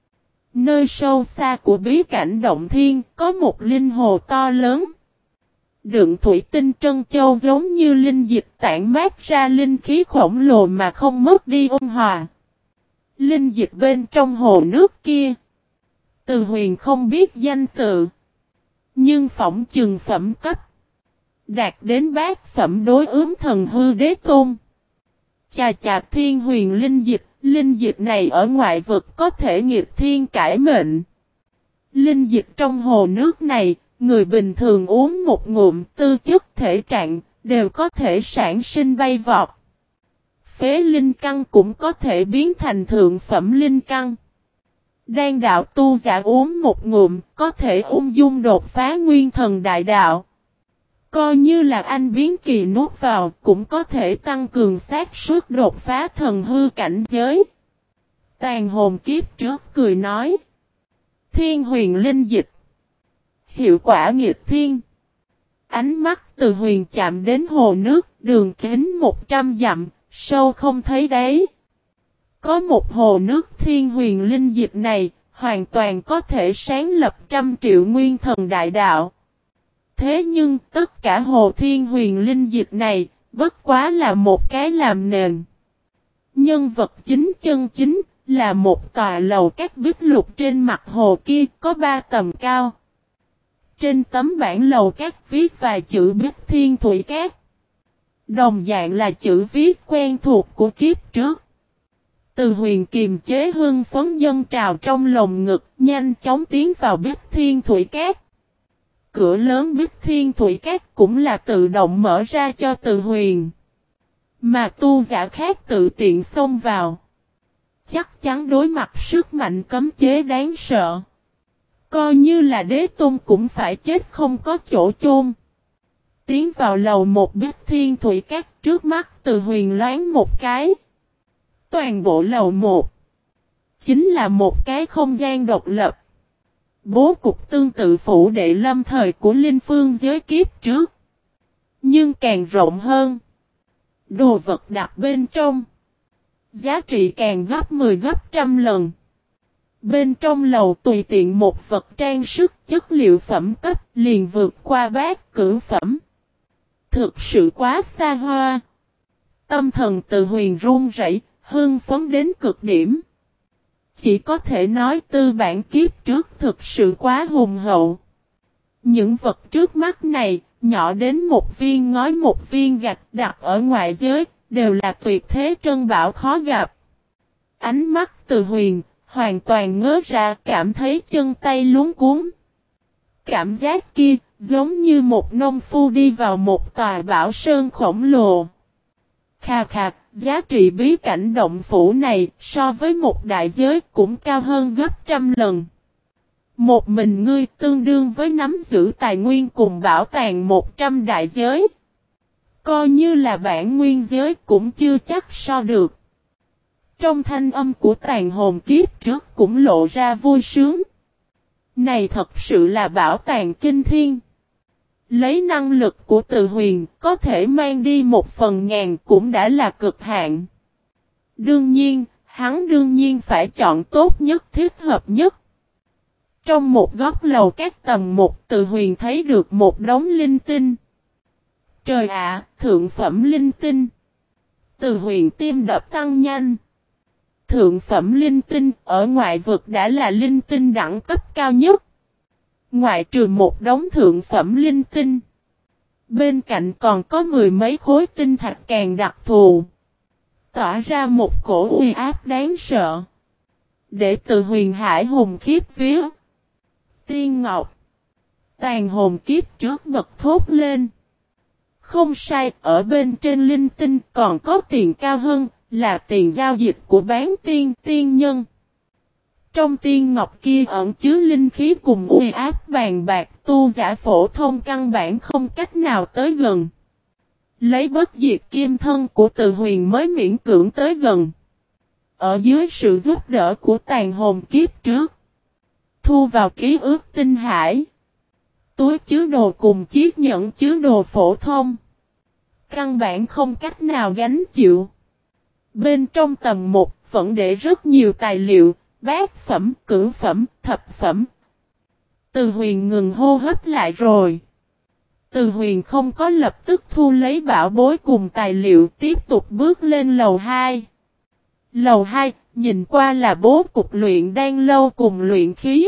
Nơi sâu xa của bí cảnh động thiên có một linh hồ to lớn. Đựng thủy tinh trân châu giống như linh dịch tản mát ra linh khí khổng lồ mà không mất đi ôn hòa. Linh dịch bên trong hồ nước kia, Từ Huyền không biết danh tự, nhưng phỏng chừng phẩm cấp đạt đến bát phẩm đối ứng thần hư đế tôn. Chà chà, thiên huyền linh dịch, linh dịch này ở ngoại vực có thể nghịch thiên cải mệnh. Linh dịch trong hồ nước này, người bình thường uống một ngụm tư chất thể trạng, đều có thể sản sinh bay vọt. Phế linh căn cũng có thể biến thành thượng phẩm linh căn. Đan đạo tu giả uống một ngụm, có thể ung dung đột phá nguyên thần đại đạo. Coi như là anh biến kỳ nuốt vào cũng có thể tăng cường xác suất đột phá thần hư cảnh giới. Tàn hồn kiếp trước cười nói. Thiên huyền linh dịch. Hiệu quả nghịch thiên. Ánh mắt Từ Huyền chạm đến hồ nước, đường kính một trăm dặm, sâu không thấy đáy. Có một hồ nước thiên huyền linh dịch này, hoàn toàn có thể sáng lập trăm triệu nguyên thần đại đạo. Thế nhưng tất cả hồ thiên huyền linh dịch này, bất quá là một cái làm nền. Nhân vật chính chân chính, là một tòa lầu các bích lục trên mặt hồ kia có ba tầng cao. Trên tấm bảng lầu các viết vài chữ Bích Thiên Thủy Cát. Đồng dạng là chữ viết quen thuộc của kiếp trước. Từ Huyền kiềm chế hưng phấn dâng trào trong lồng ngực, nhanh chóng tiến vào Bích Thiên Thủy Cát. Cửa lớn Bích Thiên Thủy Cát cũng là tự động mở ra cho Từ Huyền. Mà tu giả khác tự tiện xông vào. Chắc chắn đối mặt sức mạnh cấm chế đáng sợ. Coi như là đế tôn cũng phải chết không có chỗ chôn. Tiến vào lầu một Bích Thiên Thủy Cát, trước mắt Từ Huyền loáng một cái. Toàn bộ lầu một chính là một cái không gian độc lập. Bố cục tương tự phủ đệ lâm thời của linh phương giới kiếp trước. Nhưng càng rộng hơn. Đồ vật đặt bên trong. Giá trị càng gấp mười gấp trăm lần. Bên trong lầu tùy tiện một vật trang sức chất liệu phẩm cấp liền vượt qua bát cửu phẩm. Thực sự quá xa hoa. Tâm thần Từ Huyền run rẩy, hưng phấn đến cực điểm. Chỉ có thể nói tư bản kiếp trước thực sự quá hùng hậu. Những vật trước mắt này, nhỏ đến một viên ngói một viên gạch đặt ở ngoại giới, đều là tuyệt thế trân bảo khó gặp. Ánh mắt Từ Huyền hoàn toàn ngớ ra, cảm thấy chân tay luống cuống. Cảm giác kia giống như một nông phu đi vào một tòa bảo sơn khổng lồ. Khà khà, giá trị bí cảnh động phủ này so với một đại giới cũng cao hơn gấp trăm lần. Một mình ngươi tương đương với nắm giữ tài nguyên cùng bảo tàng một trăm đại giới. Coi như là bản nguyên giới cũng chưa chắc so được. Trong thanh âm của tàn hồn kiếp trước cũng lộ ra vui sướng. Này thật sự là bảo tàng kinh thiên. Lấy năng lực của Từ Huyền có thể mang đi một phần ngàn cũng đã là cực hạn. Đương nhiên, hắn đương nhiên phải chọn tốt nhất thích hợp nhất. Trong một góc lầu các tầng một Từ Huyền thấy được một đống linh tinh. Trời ạ, thượng phẩm linh tinh. Từ Huyền tim đập tăng nhanh. Thượng phẩm linh tinh ở ngoại vực đã là linh tinh đẳng cấp cao nhất. Ngoại trừ một đống thượng phẩm linh tinh. Bên cạnh còn có mười mấy khối tinh thạch càng đặc thù. Tỏa ra một cổ uy áp đáng sợ. Để Từ Huyền hải hùng khiếp vía. Tiên Ngọc. Tàn hồn kiếp trước bật thốt lên. Không sai, ở bên trên linh tinh còn có tiền cao hơn, là tiền giao dịch của bán tiên tiên nhân. Trong tiên ngọc kia ẩn chứa linh khí cùng uy áp bàn bạc, tu giả phổ thông căn bản không cách nào tới gần. Lấy bất diệt kim thân của Từ Huyền mới miễn cưỡng tới gần. Ở dưới sự giúp đỡ của tàn hồn kiếp trước. Thu vào ký ức tinh hải. Túi chứa đồ cùng chiếc nhẫn chứa đồ phổ thông. Căn bản không cách nào gánh chịu. Bên trong tầng một vẫn để rất nhiều tài liệu, bát phẩm, cửu phẩm, thập phẩm. Từ Huyền ngừng hô hấp lại rồi. Từ Huyền không có lập tức thu lấy bảo bối cùng tài liệu, tiếp tục bước lên lầu hai. Lầu hai, nhìn qua là bố cục luyện đan lâu cùng luyện khí.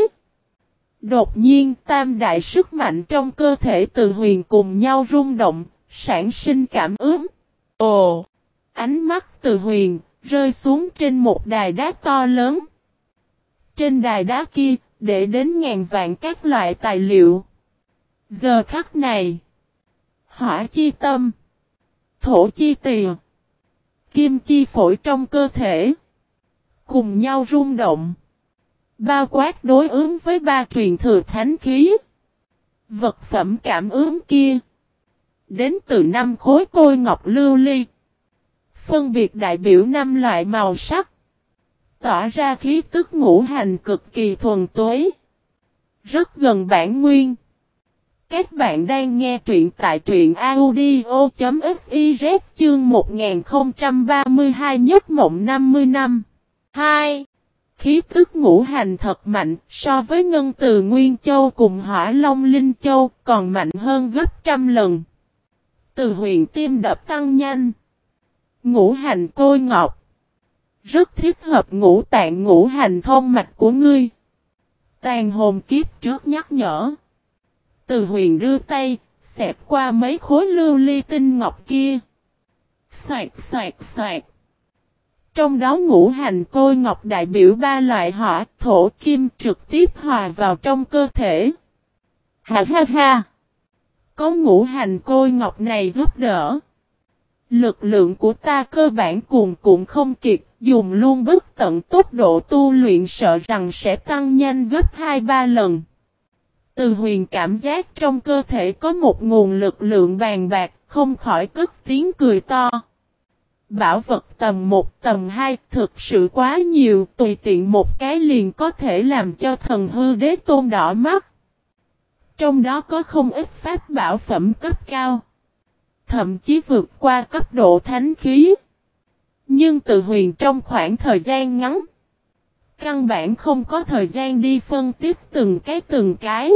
Đột nhiên tam đại sức mạnh trong cơ thể Từ Huyền cùng nhau rung động, sản sinh cảm ứng. Ồ! Ánh mắt Từ Huyền rơi xuống trên một đài đá to lớn. Trên đài đá kia, để đến ngàn vạn các loại tài liệu. Giờ khắc này, hỏa chi tâm, thổ chi tỳ, kim chi phổi trong cơ thể, cùng nhau rung động. Bao quát đối ứng với ba truyền thừa thánh khí. Vật phẩm cảm ứng kia, đến từ năm khối côi ngọc lưu ly. Phân biệt đại biểu năm loại màu sắc. Tỏa ra khí tức ngũ hành cực kỳ thuần túy. Rất gần bản nguyên. Các bạn đang nghe truyện tại truyện audio.fiz chương một nghìn không trăm ba mươi hai nhất mộng năm mươi năm. hai. Khí tức ngũ hành thật mạnh, so với ngân từ Nguyên Châu cùng Hỏa Long Linh Châu còn mạnh hơn gấp trăm lần. Từ huyền tim đập tăng nhanh. Ngũ hành côi ngọc. Rất thích hợp ngũ tạng ngũ hành thông mạch của ngươi. Tàn hồn kiếp trước nhắc nhở. Từ huyền đưa tay, xẹp qua mấy khối lưu ly tinh ngọc kia. Xoạt xoạt xoạt. Trong đó ngũ hành côi ngọc đại biểu ba loại hỏa, thổ, kim trực tiếp hòa vào trong cơ thể. Ha ha ha! Có ngũ hành côi ngọc này giúp đỡ. Lực lượng của ta cơ bản cuồn cuộn không kiệt, dùng luôn bất tận tốc độ tu luyện sợ rằng sẽ tăng nhanh gấp hai ba lần. Từ huyền cảm giác trong cơ thể có một nguồn lực lượng bàn bạc, không khỏi cất tiếng cười to. Bảo vật tầm một tầm hai thực sự quá nhiều, tùy tiện một cái liền có thể làm cho thần hư đế tôn đỏ mắt. Trong đó có không ít pháp bảo phẩm cấp cao. Thậm chí vượt qua cấp độ thánh khí. Nhưng từ huyền trong khoảng thời gian ngắn. Căn bản không có thời gian đi phân tích từng cái từng cái.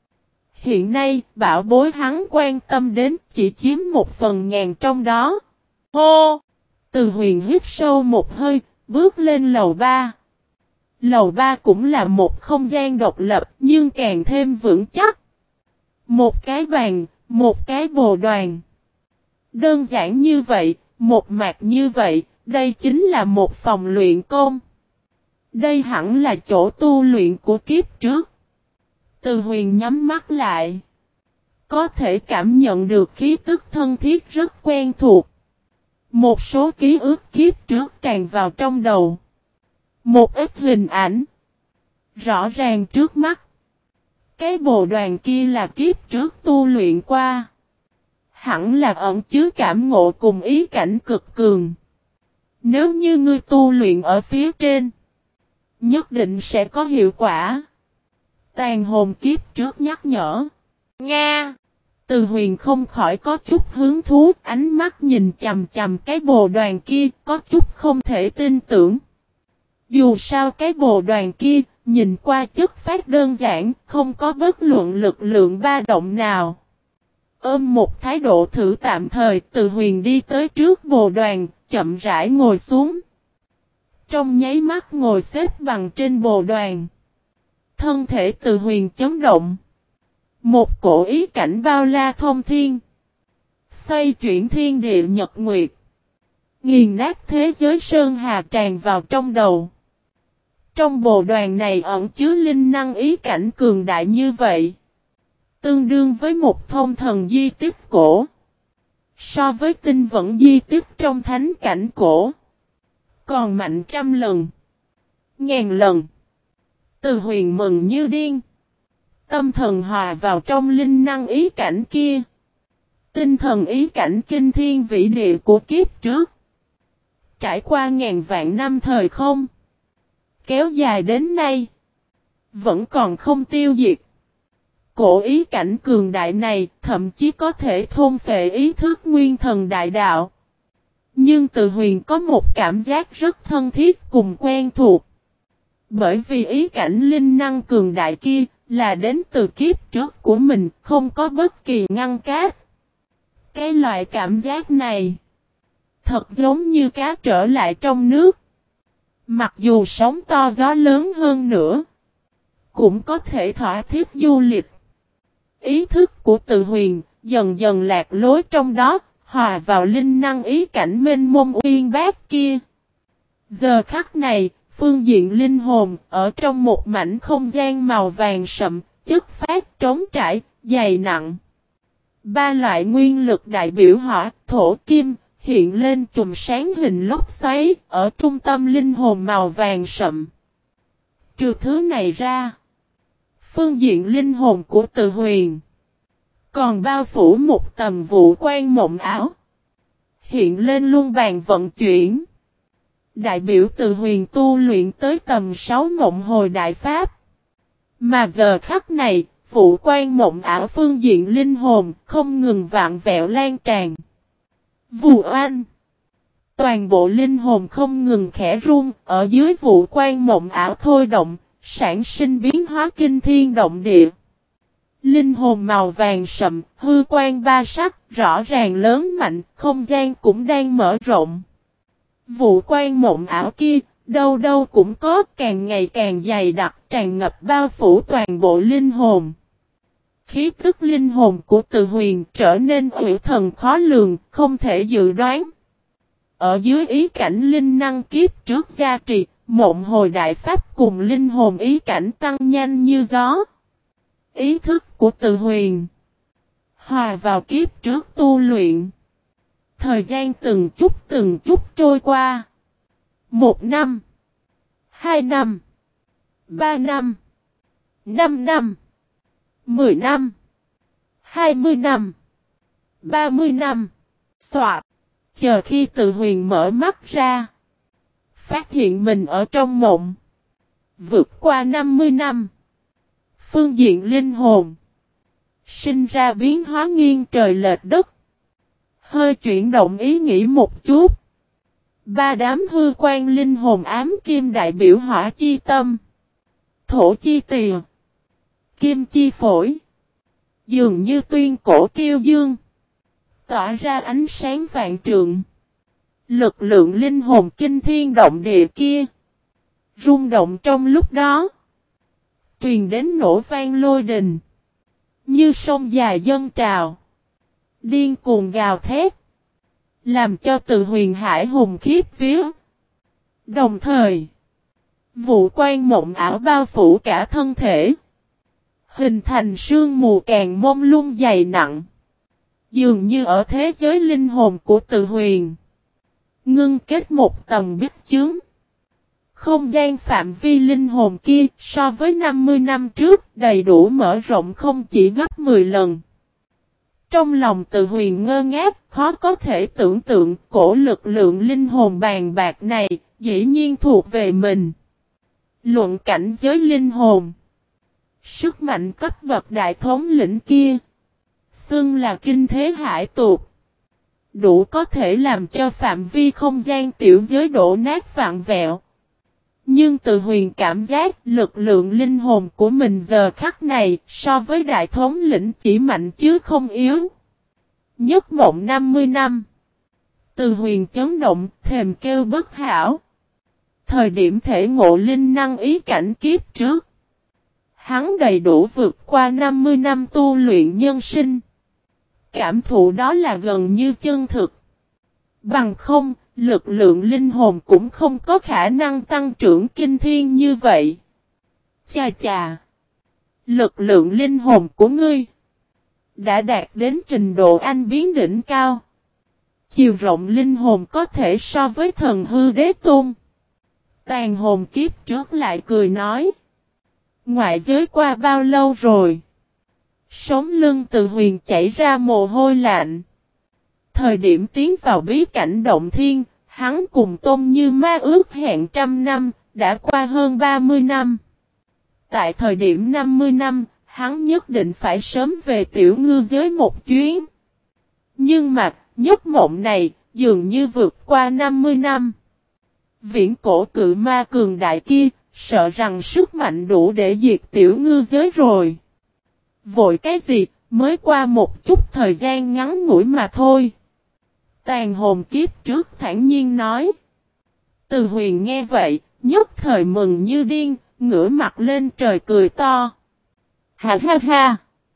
Hiện nay, bảo bối hắn quan tâm đến chỉ chiếm một phần ngàn trong đó. Hô! Từ huyền hít sâu một hơi, bước lên lầu ba. Lầu ba cũng là một không gian độc lập nhưng càng thêm vững chắc. Một cái bàn, một cái bồ đoàn. Đơn giản như vậy, một mặt như vậy, đây chính là một phòng luyện công. Đây hẳn là chỗ tu luyện của kiếp trước. Từ huyền nhắm mắt lại. Có thể cảm nhận được khí tức thân thiết rất quen thuộc. Một số ký ức kiếp trước tràn vào trong đầu. Một ít hình ảnh. Rõ ràng trước mắt. Cái bồ đoàn kia là kiếp trước tu luyện qua. Hẳn là ẩn chứa cảm ngộ cùng ý cảnh cực cường. Nếu như ngươi tu luyện ở phía trên, nhất định sẽ có hiệu quả. Tàn hồn kiếp trước nhắc nhở. Nga! Từ huyền không khỏi có chút hứng thú, ánh mắt nhìn chầm chầm cái bồ đoàn kia, có chút không thể tin tưởng. Dù sao cái bồ đoàn kia, nhìn qua chất phát đơn giản, không có bất luận lực lượng ba động nào. Ôm một thái độ thử tạm thời, từ huyền đi tới trước bồ đoàn, chậm rãi ngồi xuống. Trong nháy mắt ngồi xếp bằng trên bồ đoàn. Thân thể từ huyền chấn động. Một cổ ý cảnh bao la thông thiên. Xoay chuyển thiên địa nhật nguyệt. Nghiền nát thế giới sơn hà tràn vào trong đầu. Trong bồ đoàn này ẩn chứa linh năng ý cảnh cường đại như vậy. Tương đương với một thông thần di tích cổ. So với tinh vẫn di tích trong thánh cảnh cổ. Còn mạnh trăm lần. Ngàn lần. Từ huyền mừng như điên. Tâm thần hòa vào trong linh năng ý cảnh kia. Tinh thần ý cảnh kinh thiên vĩ địa của kiếp trước. Trải qua ngàn vạn năm thời không. Kéo dài đến nay. Vẫn còn không tiêu diệt. Cổ ý cảnh cường đại này thậm chí có thể thôn phệ ý thức nguyên thần đại đạo. Nhưng từ huyền có một cảm giác rất thân thiết cùng quen thuộc. Bởi vì ý cảnh linh năng cường đại kia là đến từ kiếp trước của mình, không có bất kỳ ngăn cát. Cái loại cảm giác này thật giống như cá trở lại trong nước. Mặc dù sóng to gió lớn hơn nữa, cũng có thể thỏa thích du lịch. Ý thức của từ huyền dần dần lạc lối trong đó, hòa vào linh năng ý cảnh mênh mông uyên bác kia. Giờ khắc này, phương diện linh hồn ở trong một mảnh không gian màu vàng sậm, chất phát trống trải, dày nặng. Ba loại nguyên lực đại biểu hỏa, thổ, kim, hiện lên chùm sáng hình lốc xoáy ở trung tâm linh hồn màu vàng sậm. Trừ thứ này ra, phương diện linh hồn của từ huyền Còn bao phủ một tầm vụ quan mộng ảo. Hiện lên luân bàn vận chuyển. Đại biểu từ huyền tu luyện tới tầm sáu mộng hồi đại pháp. Mà giờ khắc này, vụ quan mộng ảo phương diện linh hồn không ngừng vạn vẹo lan tràn. Vụ oanh. Toàn bộ linh hồn không ngừng khẽ run, ở dưới vụ quan mộng ảo thôi động, sản sinh biến hóa kinh thiên động địa. Linh hồn màu vàng sậm, hư quan ba sắc, rõ ràng lớn mạnh, không gian cũng đang mở rộng. Vụ quan mộng ảo kia, đâu đâu cũng có, càng ngày càng dày đặc, tràn ngập bao phủ toàn bộ linh hồn. Khí tức linh hồn của Từ Huyền trở nên ủy thần khó lường, không thể dự đoán. Ở dưới ý cảnh linh năng kiếp trước gia trì, mộng hồi đại pháp cùng linh hồn ý cảnh tăng nhanh như gió. Ý thức của Từ Huyền hòa vào kiếp trước tu luyện. Thời gian từng chút từng chút trôi qua. Một năm, hai năm, ba năm, năm năm, mười năm, hai mươi năm, ba mươi năm. Soạt. Chờ khi Từ Huyền mở mắt ra, phát hiện mình ở trong mộng. Vượt qua năm mươi năm. Phương diện linh hồn sinh ra biến hóa nghiêng trời lệch đất. Hơi chuyển động ý nghĩ một chút. Ba đám hư quan linh hồn ám kim đại biểu hỏa chi tâm, thổ chi tìa, kim chi phổi. Dường như tuyên cổ kiêu dương. Tỏa ra ánh sáng vạn trượng. Lực lượng linh hồn kinh thiên động địa kia. Rung động trong lúc đó. Truyền đến nổ vang lôi đình. Như sông dài dâng trào. Điên cuồng gào thét. Làm cho Từ Huyền hải hùng khiếp vía. Đồng thời. Vụ quan mộng ảo bao phủ cả thân thể. Hình thành sương mù càng mông lung dày nặng. Dường như ở thế giới linh hồn của Từ Huyền. Ngưng kết một tầng bích chướng. Không gian phạm vi linh hồn kia so với năm mươi năm trước đầy đủ mở rộng không chỉ gấp mười lần. Trong lòng Từ Huyền ngơ ngác, khó có thể tưởng tượng cổ lực lượng linh hồn bàn bạc này dĩ nhiên thuộc về mình. Luận cảnh giới linh hồn. Sức mạnh cấp bậc đại thống lĩnh kia. Xưng là kinh thế hải tuột. Đủ có thể làm cho phạm vi không gian tiểu giới đổ nát vạn vẹo. Nhưng Từ Huyền cảm giác lực lượng linh hồn của mình giờ khắc này so với đại thống lĩnh chỉ mạnh chứ không yếu. Nhất mộng năm mươi năm. Từ Huyền chấn động thèm kêu bất hảo. Thời điểm thể ngộ linh năng ý cảnh kiếp trước. Hắn đầy đủ vượt qua năm mươi năm tu luyện nhân sinh. Cảm thụ đó là gần như chân thực. Bằng không, lực lượng linh hồn cũng không có khả năng tăng trưởng kinh thiên như vậy. Chà chà! Lực lượng linh hồn của ngươi đã đạt đến trình độ anh biến đỉnh cao. Chiều rộng linh hồn có thể so với thần hư đế tôn. Tàn hồn kiếp trước lại cười nói. Ngoại giới qua bao lâu rồi? Sống lưng Từ Huyền chảy ra mồ hôi lạnh. Thời điểm tiến vào bí cảnh động thiên, hắn cùng Tôn Như Ma ước hẹn trăm năm, đã qua hơn ba mươi năm. Tại thời điểm năm mươi năm, hắn nhất định phải sớm về tiểu ngư giới một chuyến. Nhưng mà, giấc mộng này, dường như vượt qua năm mươi năm. Viễn cổ cự ma cường đại kia, sợ rằng sức mạnh đủ để diệt tiểu ngư giới rồi. Vội cái gì, mới qua một chút thời gian ngắn ngủi mà thôi. Tàn hồn kiếp trước thản nhiên nói. Từ Huyền nghe vậy, nhất thời mừng như điên, ngửa mặt lên trời cười to. Ha ha ha!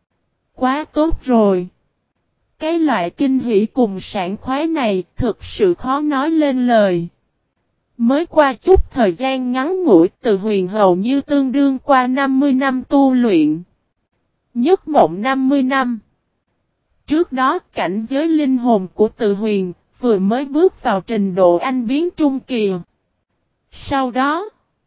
Quá tốt rồi! Cái loại kinh hỉ cùng sảng khoái này thực sự khó nói lên lời. Mới qua chút thời gian ngắn ngủi, Từ Huyền hầu như tương đương qua năm mươi năm tu luyện. Nhất mộng năm mươi năm. Trước đó, cảnh giới linh hồn của Từ Huyền vừa mới bước vào trình độ anh biến trung kỳ. Sau đó,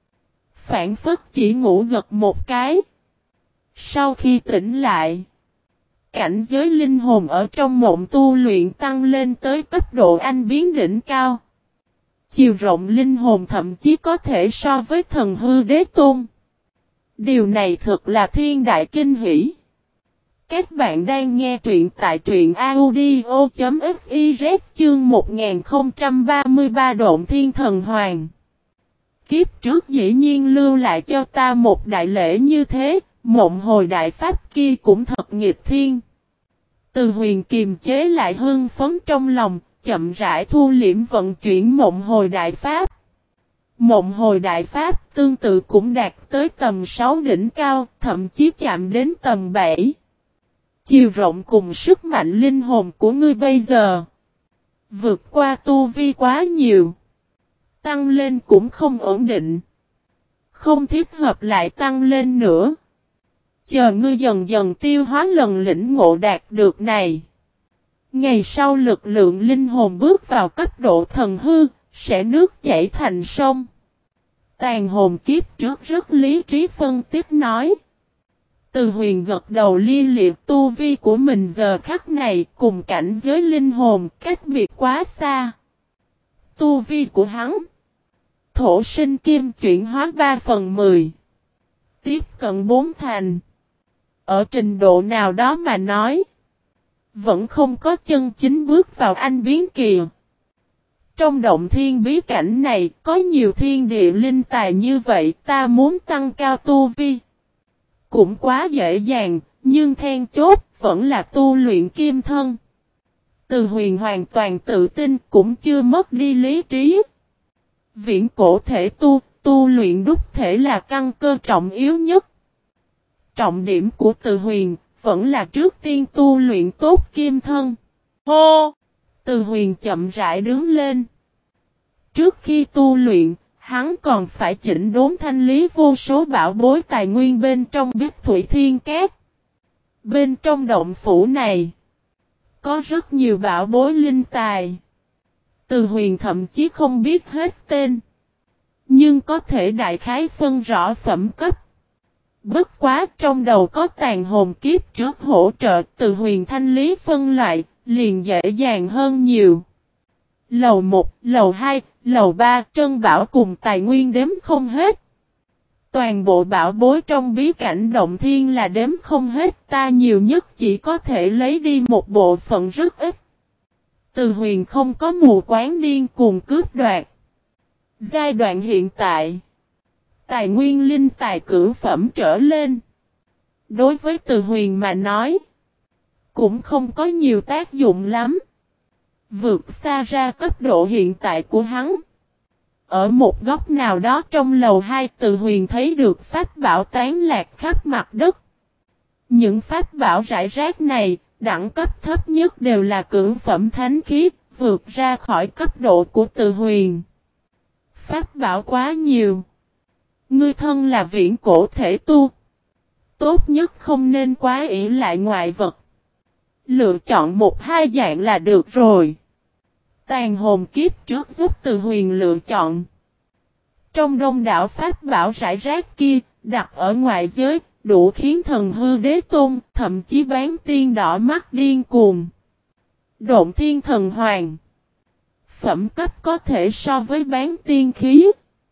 phản phất chỉ ngủ gật một cái. Sau khi tỉnh lại, cảnh giới linh hồn ở trong mộng tu luyện tăng lên tới cấp độ anh biến đỉnh cao. Chiều rộng linh hồn thậm chí có thể so với thần hư đế tôn. Điều này thật là thiên đại kinh hỷ. Các bạn đang nghe truyện tại truyện audio.fiz chương một nghìn không trăm ba mươi ba Độn Thiên Thần Hoàng. Kiếp trước dĩ nhiên lưu lại cho ta một đại lễ như thế, mộng hồi đại pháp kia cũng thật nghịch thiên. Từ Huyền kiềm chế lại hưng phấn trong lòng, chậm rãi thu liễm vận chuyển mộng hồi đại pháp. Mộng hồi đại pháp tương tự cũng đạt tới tầm sáu đỉnh cao, thậm chí chạm đến tầm bảy. Chiều rộng cùng sức mạnh linh hồn của ngươi bây giờ vượt qua tu vi quá nhiều. Tăng lên cũng không ổn định. Không thích hợp lại tăng lên nữa. Chờ ngươi dần dần tiêu hóa lần lĩnh ngộ đạt được này. Ngày sau lực lượng linh hồn bước vào cấp độ thần hư, sẽ nước chảy thành sông. Tàn hồn kiếp trước rất lý trí phân tích nói. Từ Huyền gật đầu li liệt tu vi của mình giờ khắc này cùng cảnh giới linh hồn cách biệt quá xa. Tu vi của hắn. Thổ sinh kim chuyển hóa ba phần mười. Tiếp cận bốn thành. Ở trình độ nào đó mà nói. Vẫn không có chân chính bước vào anh biến kỳ. Trong động thiên bí cảnh này có nhiều thiên địa linh tài như vậy, ta muốn tăng cao tu vi. Cũng quá dễ dàng, nhưng then chốt vẫn là tu luyện kim thân. Từ Huyền hoàn toàn tự tin cũng chưa mất đi lý trí. Viễn cổ thể tu, tu luyện đúc thể là căn cơ trọng yếu nhất. Trọng điểm của Từ Huyền vẫn là trước tiên tu luyện tốt kim thân. Hô! Từ Huyền chậm rãi đứng lên. Trước khi tu luyện, hắn còn phải chỉnh đốn thanh lý vô số bảo bối tài nguyên bên trong Bích Thủy Thiên Cát. Bên trong động phủ này, có rất nhiều bảo bối linh tài. Từ Huyền thậm chí không biết hết tên. Nhưng có thể đại khái phân rõ phẩm cấp. Bất quá trong đầu có tàn hồn kiếp trước hỗ trợ, Từ Huyền thanh lý phân loại, liền dễ dàng hơn nhiều. Lầu một, lầu hai, lầu ba, trân bảo cùng tài nguyên đếm không hết. Toàn bộ bảo bối trong bí cảnh động thiên là đếm không hết, ta nhiều nhất chỉ có thể lấy đi một bộ phận rất ít. Từ Huyền không có mù quáng điên cuồng cướp đoạt. Giai đoạn hiện tại, tài nguyên linh tài cửu phẩm trở lên. Đối với Từ Huyền mà nói, cũng không có nhiều tác dụng lắm. Vượt xa ra cấp độ hiện tại của hắn. Ở một góc nào đó trong lầu hai, Từ Huyền thấy được pháp bảo tán lạc khắp mặt đất. Những pháp bảo rải rác này, đẳng cấp thấp nhất đều là cửu phẩm thánh khí, vượt ra khỏi cấp độ của Từ Huyền. Pháp bảo quá nhiều. Ngươi thân là viễn cổ thể tu. Tốt nhất không nên quá ỷ lại ngoại vật. Lựa chọn một hai dạng là được rồi. Tàn hồn kiếp trước giúp Từ Huyền lựa chọn. Trong đông đảo pháp bảo rải rác kia, đặt ở ngoại giới, đủ khiến thần hư đế tôn, thậm chí bán tiên đỏ mắt điên cuồng. Độn Thiên Thần Hoàng. Phẩm cấp có thể so với bán tiên khí.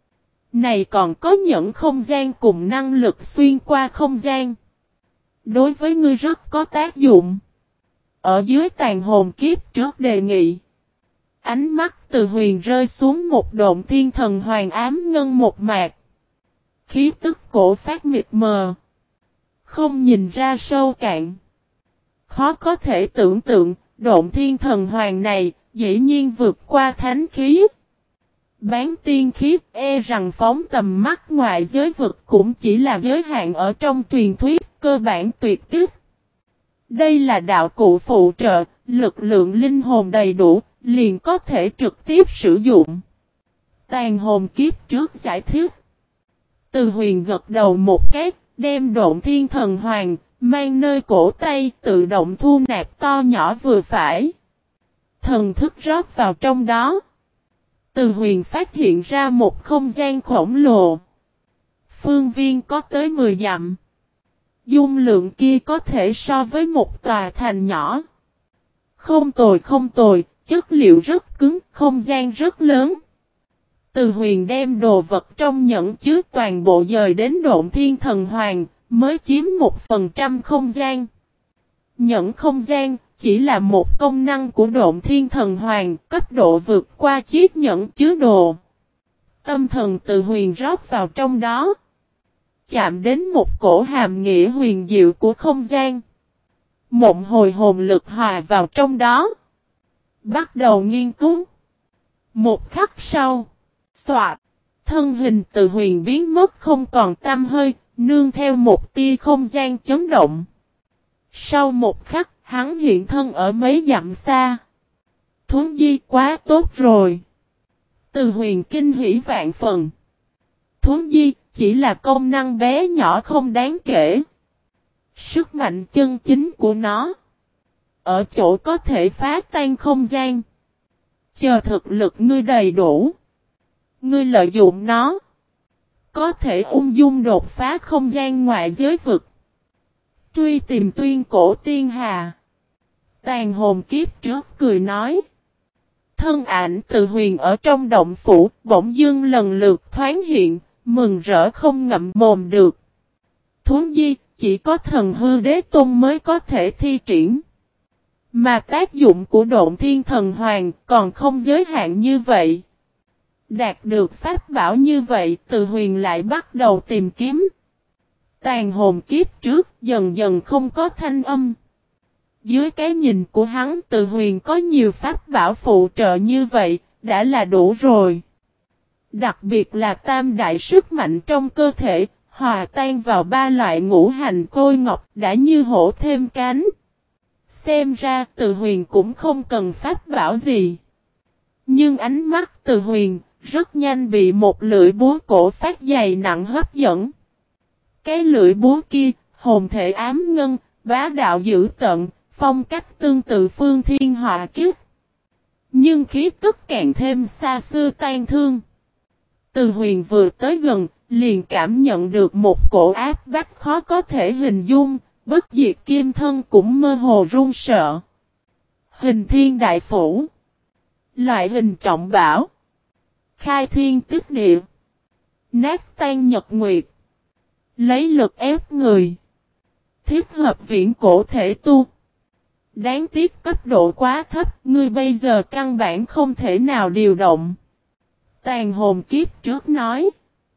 Này còn có nhẫn không gian cùng năng lực xuyên qua không gian. Đối với ngươi rất có tác dụng. Ở dưới tàn hồn kiếp trước đề nghị. Ánh mắt Từ Huyền rơi xuống một Độn Thiên Thần Hoàng ám ngân một mạc. Khí tức cổ phát mịt mờ. Không nhìn ra sâu cạn. Khó có thể tưởng tượng, Độn Thiên Thần Hoàng này, dĩ nhiên vượt qua thánh khí. Bán tiên khí e rằng phóng tầm mắt ngoài giới vực cũng chỉ là giới hạn ở trong truyền thuyết cơ bản tuyệt tích. Đây là đạo cụ phụ trợ, lực lượng linh hồn đầy đủ, liền có thể trực tiếp sử dụng. Tàn hồn kiếp trước giải thích. Từ Huyền gật đầu một cái, đem Độn Thiên Thần Hoàng, mang nơi cổ tay tự động thu nạp to nhỏ vừa phải. Thần thức rót vào trong đó. Từ Huyền phát hiện ra một không gian khổng lồ. Phương viên có tới mười dặm. Dung lượng kia có thể so với một tòa thành nhỏ. Không tồi không tồi, chất liệu rất cứng, không gian rất lớn. Từ Huyền đem đồ vật trong nhẫn chứa toàn bộ dời đến Độn Thiên Thần Hoàng, mới chiếm một phần trăm không gian. Nhẫn không gian chỉ là một công năng của Độn Thiên Thần Hoàng, cấp độ vượt qua chiếc nhẫn chứa đồ. Tâm thần Từ Huyền rót vào trong đó. Chạm đến một cổ hàm nghĩa huyền diệu của không gian. Mộng hồi hồn lực hòa vào trong đó. Bắt đầu nghiên cứu. Một khắc sau. Soạt. Thân hình Từ Huyền biến mất không còn tăm hơi. Nương theo một tia không gian chấn động. Sau một khắc. Hắn hiện thân ở mấy dặm xa. Thuấn di quá tốt rồi. Từ Huyền kinh hỉ vạn phần. Thuấn di chỉ là công năng bé nhỏ không đáng kể. Sức mạnh chân chính của nó. Ở chỗ có thể phá tan không gian. Chờ thực lực ngươi đầy đủ. Ngươi lợi dụng nó. Có thể ung dung đột phá không gian ngoại giới vực. Truy tìm tuyên cổ tiên hà. Tàn hồn kiếp trước cười nói. Thân ảnh Từ Huyền ở trong động phủ bỗng dưng lần lượt thoáng hiện. Mừng rỡ không ngậm mồm được. Thuấn di chỉ có thần hư đế tôn mới có thể thi triển. Mà tác dụng của Độn Thiên Thần Hoàng còn không giới hạn như vậy. Đạt được pháp bảo như vậy Từ Huyền lại bắt đầu tìm kiếm. Tàn hồn kiếp trước dần dần không có thanh âm. Dưới cái nhìn của hắn Từ Huyền có nhiều pháp bảo phụ trợ như vậy đã là đủ rồi. Đặc biệt là tam đại sức mạnh trong cơ thể, hòa tan vào ba loại ngũ hành khôi ngọc đã như hổ thêm cánh. Xem ra Từ Huyền cũng không cần pháp bảo gì. Nhưng ánh mắt Từ Huyền rất nhanh bị một lưỡi búa cổ phát dày nặng hấp dẫn. Cái lưỡi búa kia, hồn thể ám ngân, bá đạo dữ tận, phong cách tương tự phương thiên họa kiếp. Nhưng khí tức càng thêm xa xưa tan thương. Từ Huyền vừa tới gần, liền cảm nhận được một cổ áp bách khó có thể hình dung, bất diệt kim thân cũng mơ hồ run sợ. Hình thiên đại phủ. Loại hình trọng bảo. Khai thiên tích địa. Nát tan nhật nguyệt. Lấy lực ép người. Thiết hợp viễn cổ thể tu. Đáng tiếc cấp độ quá thấp, ngươi bây giờ căn bản không thể nào điều động. Tàn hồn kiếp trước nói.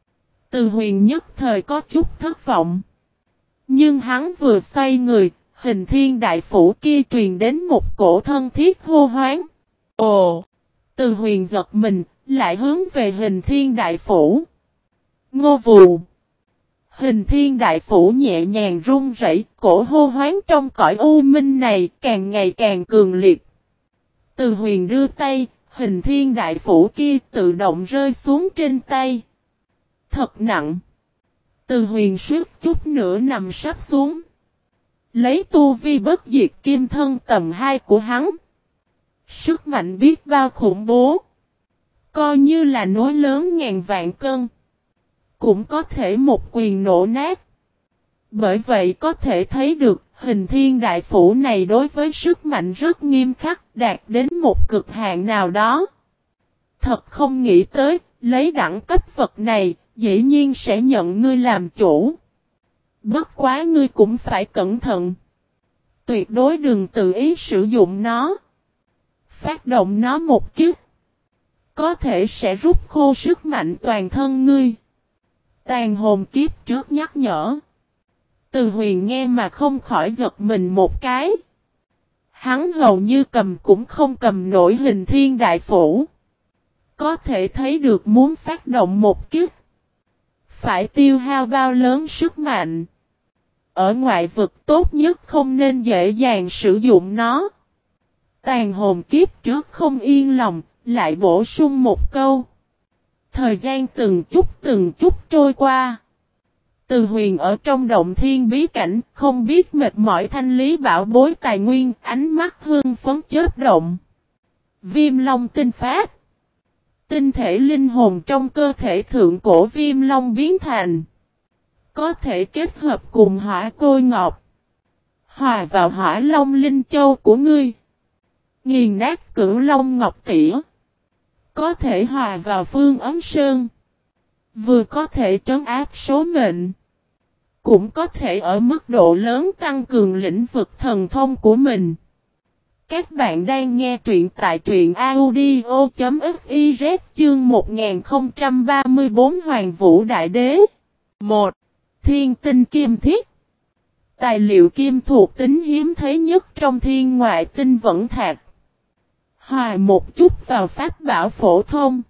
Từ Huyền nhất thời có chút thất vọng. Nhưng hắn vừa xoay người, hình thiên đại phủ kia truyền đến một cổ thân thiết hô hoáng. Ồ! Từ Huyền giật mình, lại hướng về hình thiên đại phủ. Ngô vù! Hình thiên đại phủ nhẹ nhàng run rẩy, cổ hô hoáng trong cõi u minh này càng ngày càng cường liệt. Từ Huyền đưa tay, hình thiên đại phủ kia tự động rơi xuống trên tay. Thật nặng. Từ Huyền suýt chút nữa nằm sắp xuống. Lấy tu vi bất diệt kim thân tầm hai của hắn. Sức mạnh biết bao khủng bố. Coi như là núi lớn ngàn vạn cân. Cũng có thể một quyền nổ nát. Bởi vậy có thể thấy được hình thiên đại phủ này đối với sức mạnh rất nghiêm khắc, đạt đến một cực hạn nào đó. Thật không nghĩ tới, lấy đẳng cấp vật này, dĩ nhiên sẽ nhận ngươi làm chủ. Bất quá ngươi cũng phải cẩn thận. Tuyệt đối đừng tự ý sử dụng nó. Phát động nó một kiếp. Có thể sẽ rút khô sức mạnh toàn thân ngươi. Tàn hồn kiếp trước nhắc nhở. Từ Huyền nghe mà không khỏi giật mình một cái. Hắn hầu như cầm cũng không cầm nổi hình thiên đại phủ. Có thể thấy được muốn phát động một kiếp. Phải tiêu hao bao lớn sức mạnh. Ở ngoại vực tốt nhất không nên dễ dàng sử dụng nó. Tàn hồn kiếp trước không yên lòng, lại bổ sung một câu. Thời gian từng chút từng chút trôi qua. Từ Huyền ở trong động thiên bí cảnh, không biết mệt mỏi thanh lý bảo bối tài nguyên, ánh mắt hương phấn chớp động. Viêm long tinh phát. Tinh thể linh hồn trong cơ thể thượng cổ viêm long biến thành. có thể kết hợp cùng hỏa côi ngọc, hòa vào hỏa long linh châu của ngươi, nghiền nát cửu long ngọc tỉa, có thể hòa vào phương ấm sơn, vừa có thể trấn áp số mệnh, cũng có thể ở mức độ lớn tăng cường lĩnh vực thần thông của mình. Các bạn đang nghe truyện tại truyện audio.fiz chương một nghìn không trăm ba mươi tư Hoàng Vũ Đại Đế. một. Thiên tinh kim thiết. Tài liệu kim thuộc tính hiếm thấy nhất trong thiên ngoại tinh vẫn thạch. Hòa một chút vào pháp bảo phổ thông,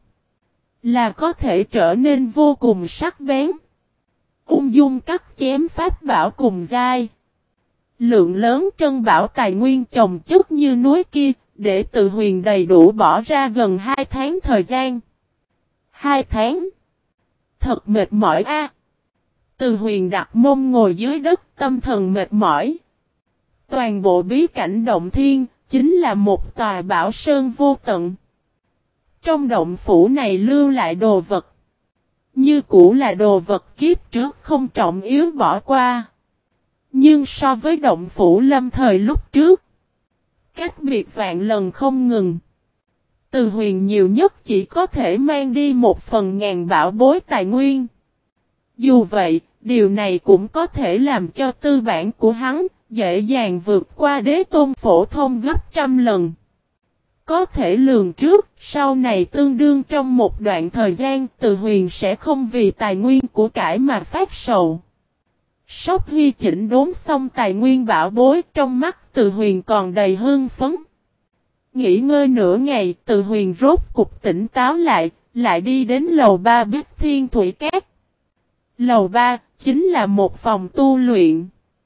là có thể trở nên vô cùng sắc bén, ung dung cắt chém pháp bảo cùng giai. Lượng lớn trân bảo tài nguyên chồng chất như núi kia, để Từ Huyền đầy đủ bỏ ra gần hai tháng thời gian. Hai tháng? Thật mệt mỏi a. À. Từ Huyền đặt mông ngồi dưới đất, tâm thần mệt mỏi. Toàn bộ bí cảnh động thiên, chính là một tòa bảo sơn vô tận. Trong động phủ này lưu lại đồ vật, như cũ là đồ vật kiếp trước không trọng yếu bỏ qua. Nhưng so với động phủ lâm thời lúc trước, cách biệt vạn lần không ngừng. Từ Huyền nhiều nhất chỉ có thể mang đi một phần ngàn bảo bối tài nguyên. Dù vậy, điều này cũng có thể làm cho tư bản của hắn dễ dàng vượt qua đế tôn phổ thông gấp trăm lần. Có thể lường trước, sau này tương đương trong một đoạn thời gian, Từ Huyền sẽ không vì tài nguyên của cải mà phát sầu. Sóc Hy chỉnh đốn xong tài nguyên bảo bối, trong mắt Từ Huyền còn đầy hưng phấn. Nghỉ ngơi nửa ngày, Từ Huyền rốt cục tỉnh táo lại, lại đi đến lầu ba Bích Thiên Thủy Cát. Lầu ba chính là một phòng tu luyện.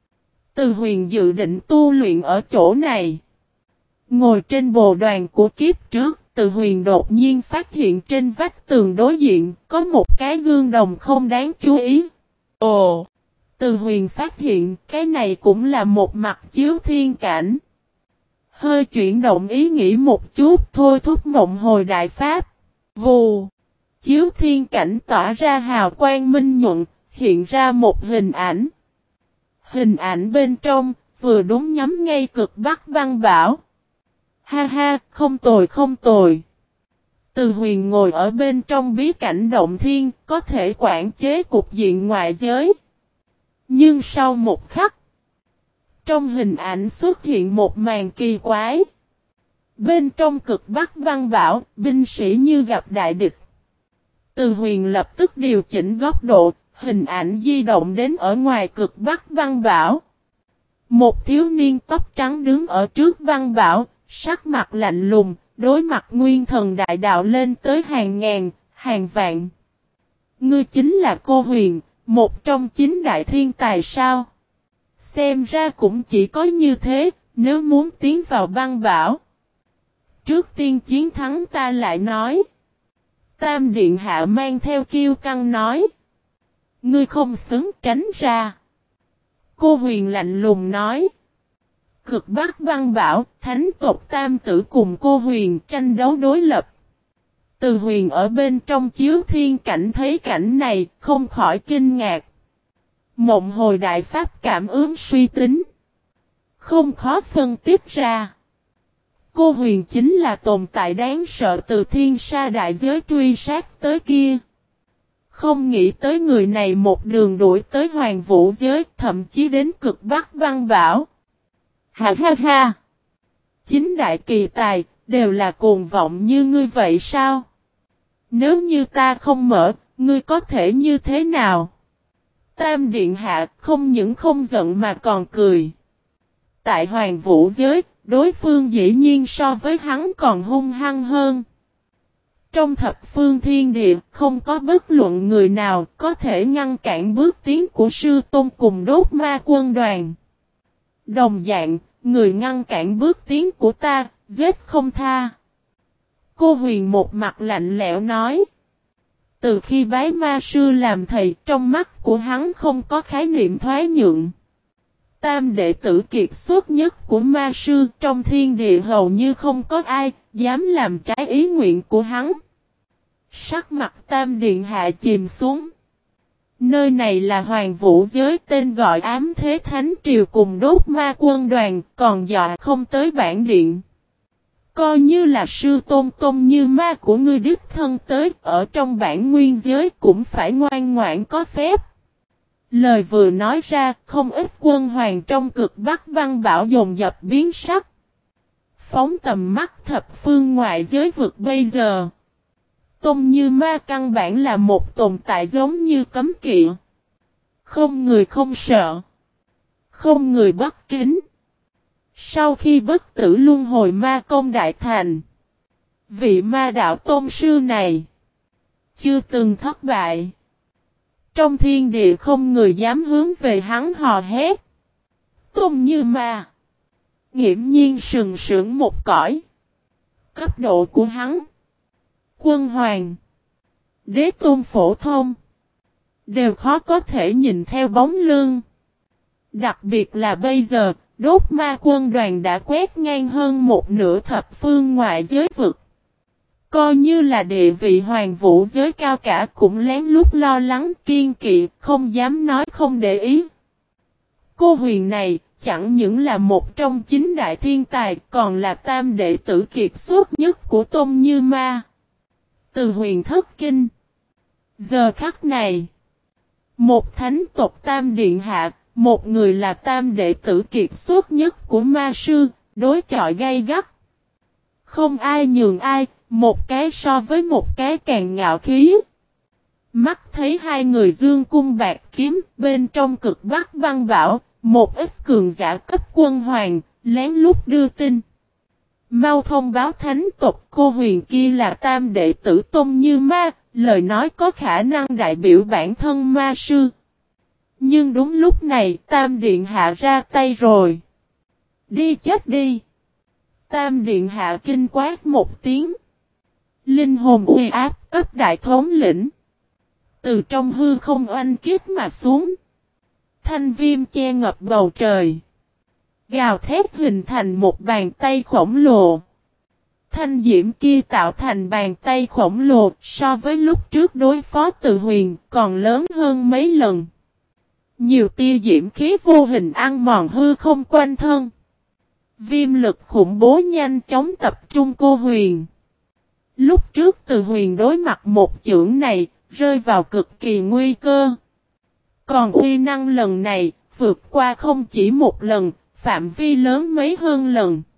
Từ Huyền dự định tu luyện ở chỗ này. Ngồi trên bồ đoàn của kiếp trước, Từ Huyền đột nhiên phát hiện trên vách tường đối diện có một cái gương đồng không đáng chú ý. Ồ! Từ Huyền phát hiện cái này cũng là một mặt chiếu thiên cảnh. Hơi chuyển động ý nghĩ một chút thôi thúc mộng hồi đại pháp. Vù! Chiếu thiên cảnh tỏa ra hào quang minh nhuận, hiện ra một hình ảnh. Hình ảnh bên trong, vừa đúng nhắm ngay cực Bắc băng bảo. Ha ha, không tồi không tồi. Từ Huyền ngồi ở bên trong bí cảnh động thiên, có thể quản chế cục diện ngoại giới. Nhưng sau một khắc, trong hình ảnh xuất hiện một màn kỳ quái. Bên trong cực Bắc băng bảo, binh sĩ như gặp đại địch. Từ Huyền lập tức điều chỉnh góc độ, hình ảnh di động đến ở ngoài cực Bắc băng bảo. Một thiếu niên tóc trắng đứng ở trước băng bảo, sắc mặt lạnh lùng, đối mặt nguyên thần đại đạo lên tới hàng ngàn, hàng vạn. Ngươi chính là Cô Huyền, một trong chín đại thiên tài sao? Xem ra cũng chỉ có như thế, nếu muốn tiến vào băng bảo. Trước tiên chiến thắng ta lại nói. Tam Điện Hạ mang theo kiêu căng nói. Ngươi không xứng tránh ra. Cô Huyền lạnh lùng nói. Cực Bắc băng bảo, thánh tộc Tam Tử cùng Cô Huyền tranh đấu đối lập. Từ Huyền ở bên trong chiếu thiên cảnh thấy cảnh này, không khỏi kinh ngạc. Mộng hồi đại pháp cảm ứng suy tính. Không khó phân tích ra. Cô Huyền chính là tồn tại đáng sợ từ thiên sa đại giới truy sát tới kia. Không nghĩ tới người này một đường đuổi tới Hoàng Vũ giới, thậm chí đến cực Bắc băng bảo. Ha ha ha! Chính đại kỳ tài, đều là cuồng vọng như ngươi vậy sao? Nếu như ta không mở, ngươi có thể như thế nào? Tam Điện Hạ không những không giận mà còn cười. Tại Hoàng Vũ giới, đối phương dĩ nhiên so với hắn còn hung hăng hơn. Trong thập phương thiên địa, không có bất luận người nào có thể ngăn cản bước tiến của sư tôn cùng đốt ma quân đoàn. Đồng dạng, người ngăn cản bước tiến của ta, giết không tha. Cô Huyền một mặt lạnh lẽo nói. Từ khi bái ma sư làm thầy, trong mắt của hắn không có khái niệm thoái nhượng. Tam đệ tử kiệt xuất nhất của ma sư trong thiên địa hầu như không có ai dám làm trái ý nguyện của hắn. Sắc mặt Tam Điện Hạ chìm xuống. Nơi này là Hoàng Vũ Giới, tên gọi Ám Thế Thánh Triều cùng Đốt Ma Quân Đoàn, còn dọa không tới bản điện. Coi như là sư tôn tôn như ma của ngươi đích thân tới, ở trong bản nguyên giới cũng phải ngoan ngoãn có phép. Lời vừa nói ra, không ít quân hoàng trong cực Bắc Băng Bảo dồn dập biến sắc. Phóng tầm mắt thập phương ngoại giới vực bây giờ. Tôn như ma căn bản là một tồn tại giống như cấm kỵ. Không người không sợ. Không người bất kính. Sau khi bất tử luân hồi ma công đại thành, vị ma đạo tôn sư này chưa từng thất bại. Trong thiên địa không người dám hướng về hắn hò hét. Tôn như ma nghiễm nhiên sừng sững một cõi. Cấp độ của hắn, quân hoàng, đế tôn phổ thông, đều khó có thể nhìn theo bóng lưng. Đặc biệt là bây giờ, Đốt Ma Quân Đoàn đã quét ngang hơn một nửa thập phương ngoại giới vực. Coi như là địa vị Hoàng Vũ giới cao cả cũng lén lút lo lắng kiên kỵ, không dám nói không để ý. Cô huyền này chẳng những là một trong chín đại thiên tài, còn là tam đệ tử kiệt xuất nhất của Tôn Như Ma. Từ huyền thất kinh. Giờ khắc này, một thánh tộc tam điện hạ, một người là tam đệ tử kiệt xuất nhất của ma sư, đối chọi gay gắt. Không ai nhường ai, một cái so với một cái càng ngạo khí. Mắt thấy hai người dương cung bạc kiếm, bên trong cực Bắc Băng Bảo, một ít cường giả cấp quân hoàng, lén lút đưa tin. Mau thông báo thánh tộc cô huyền kia là tam đệ tử Tôn Như Ma, lời nói có khả năng đại biểu bản thân ma sư. Nhưng đúng lúc này Tam Điện Hạ ra tay rồi. Đi chết đi. Tam Điện Hạ kinh quát một tiếng. Linh hồn uy áp cấp đại thống lĩnh. Từ trong hư không oanh kích mà xuống. Thanh viêm che ngập bầu trời. Gào thét hình thành một bàn tay khổng lồ. Thanh diễm kia tạo thành bàn tay khổng lồ so với lúc trước đối phó Từ Huyền còn lớn hơn mấy lần. Nhiều tia diễm khí vô hình ăn mòn hư không quanh thân. Viêm lực khủng bố nhanh chóng tập trung cô huyền. Lúc trước Từ Huyền đối mặt một chưởng này, rơi vào cực kỳ nguy cơ. Còn uy năng lần này, vượt qua không chỉ một lần, phạm vi lớn mấy hơn lần.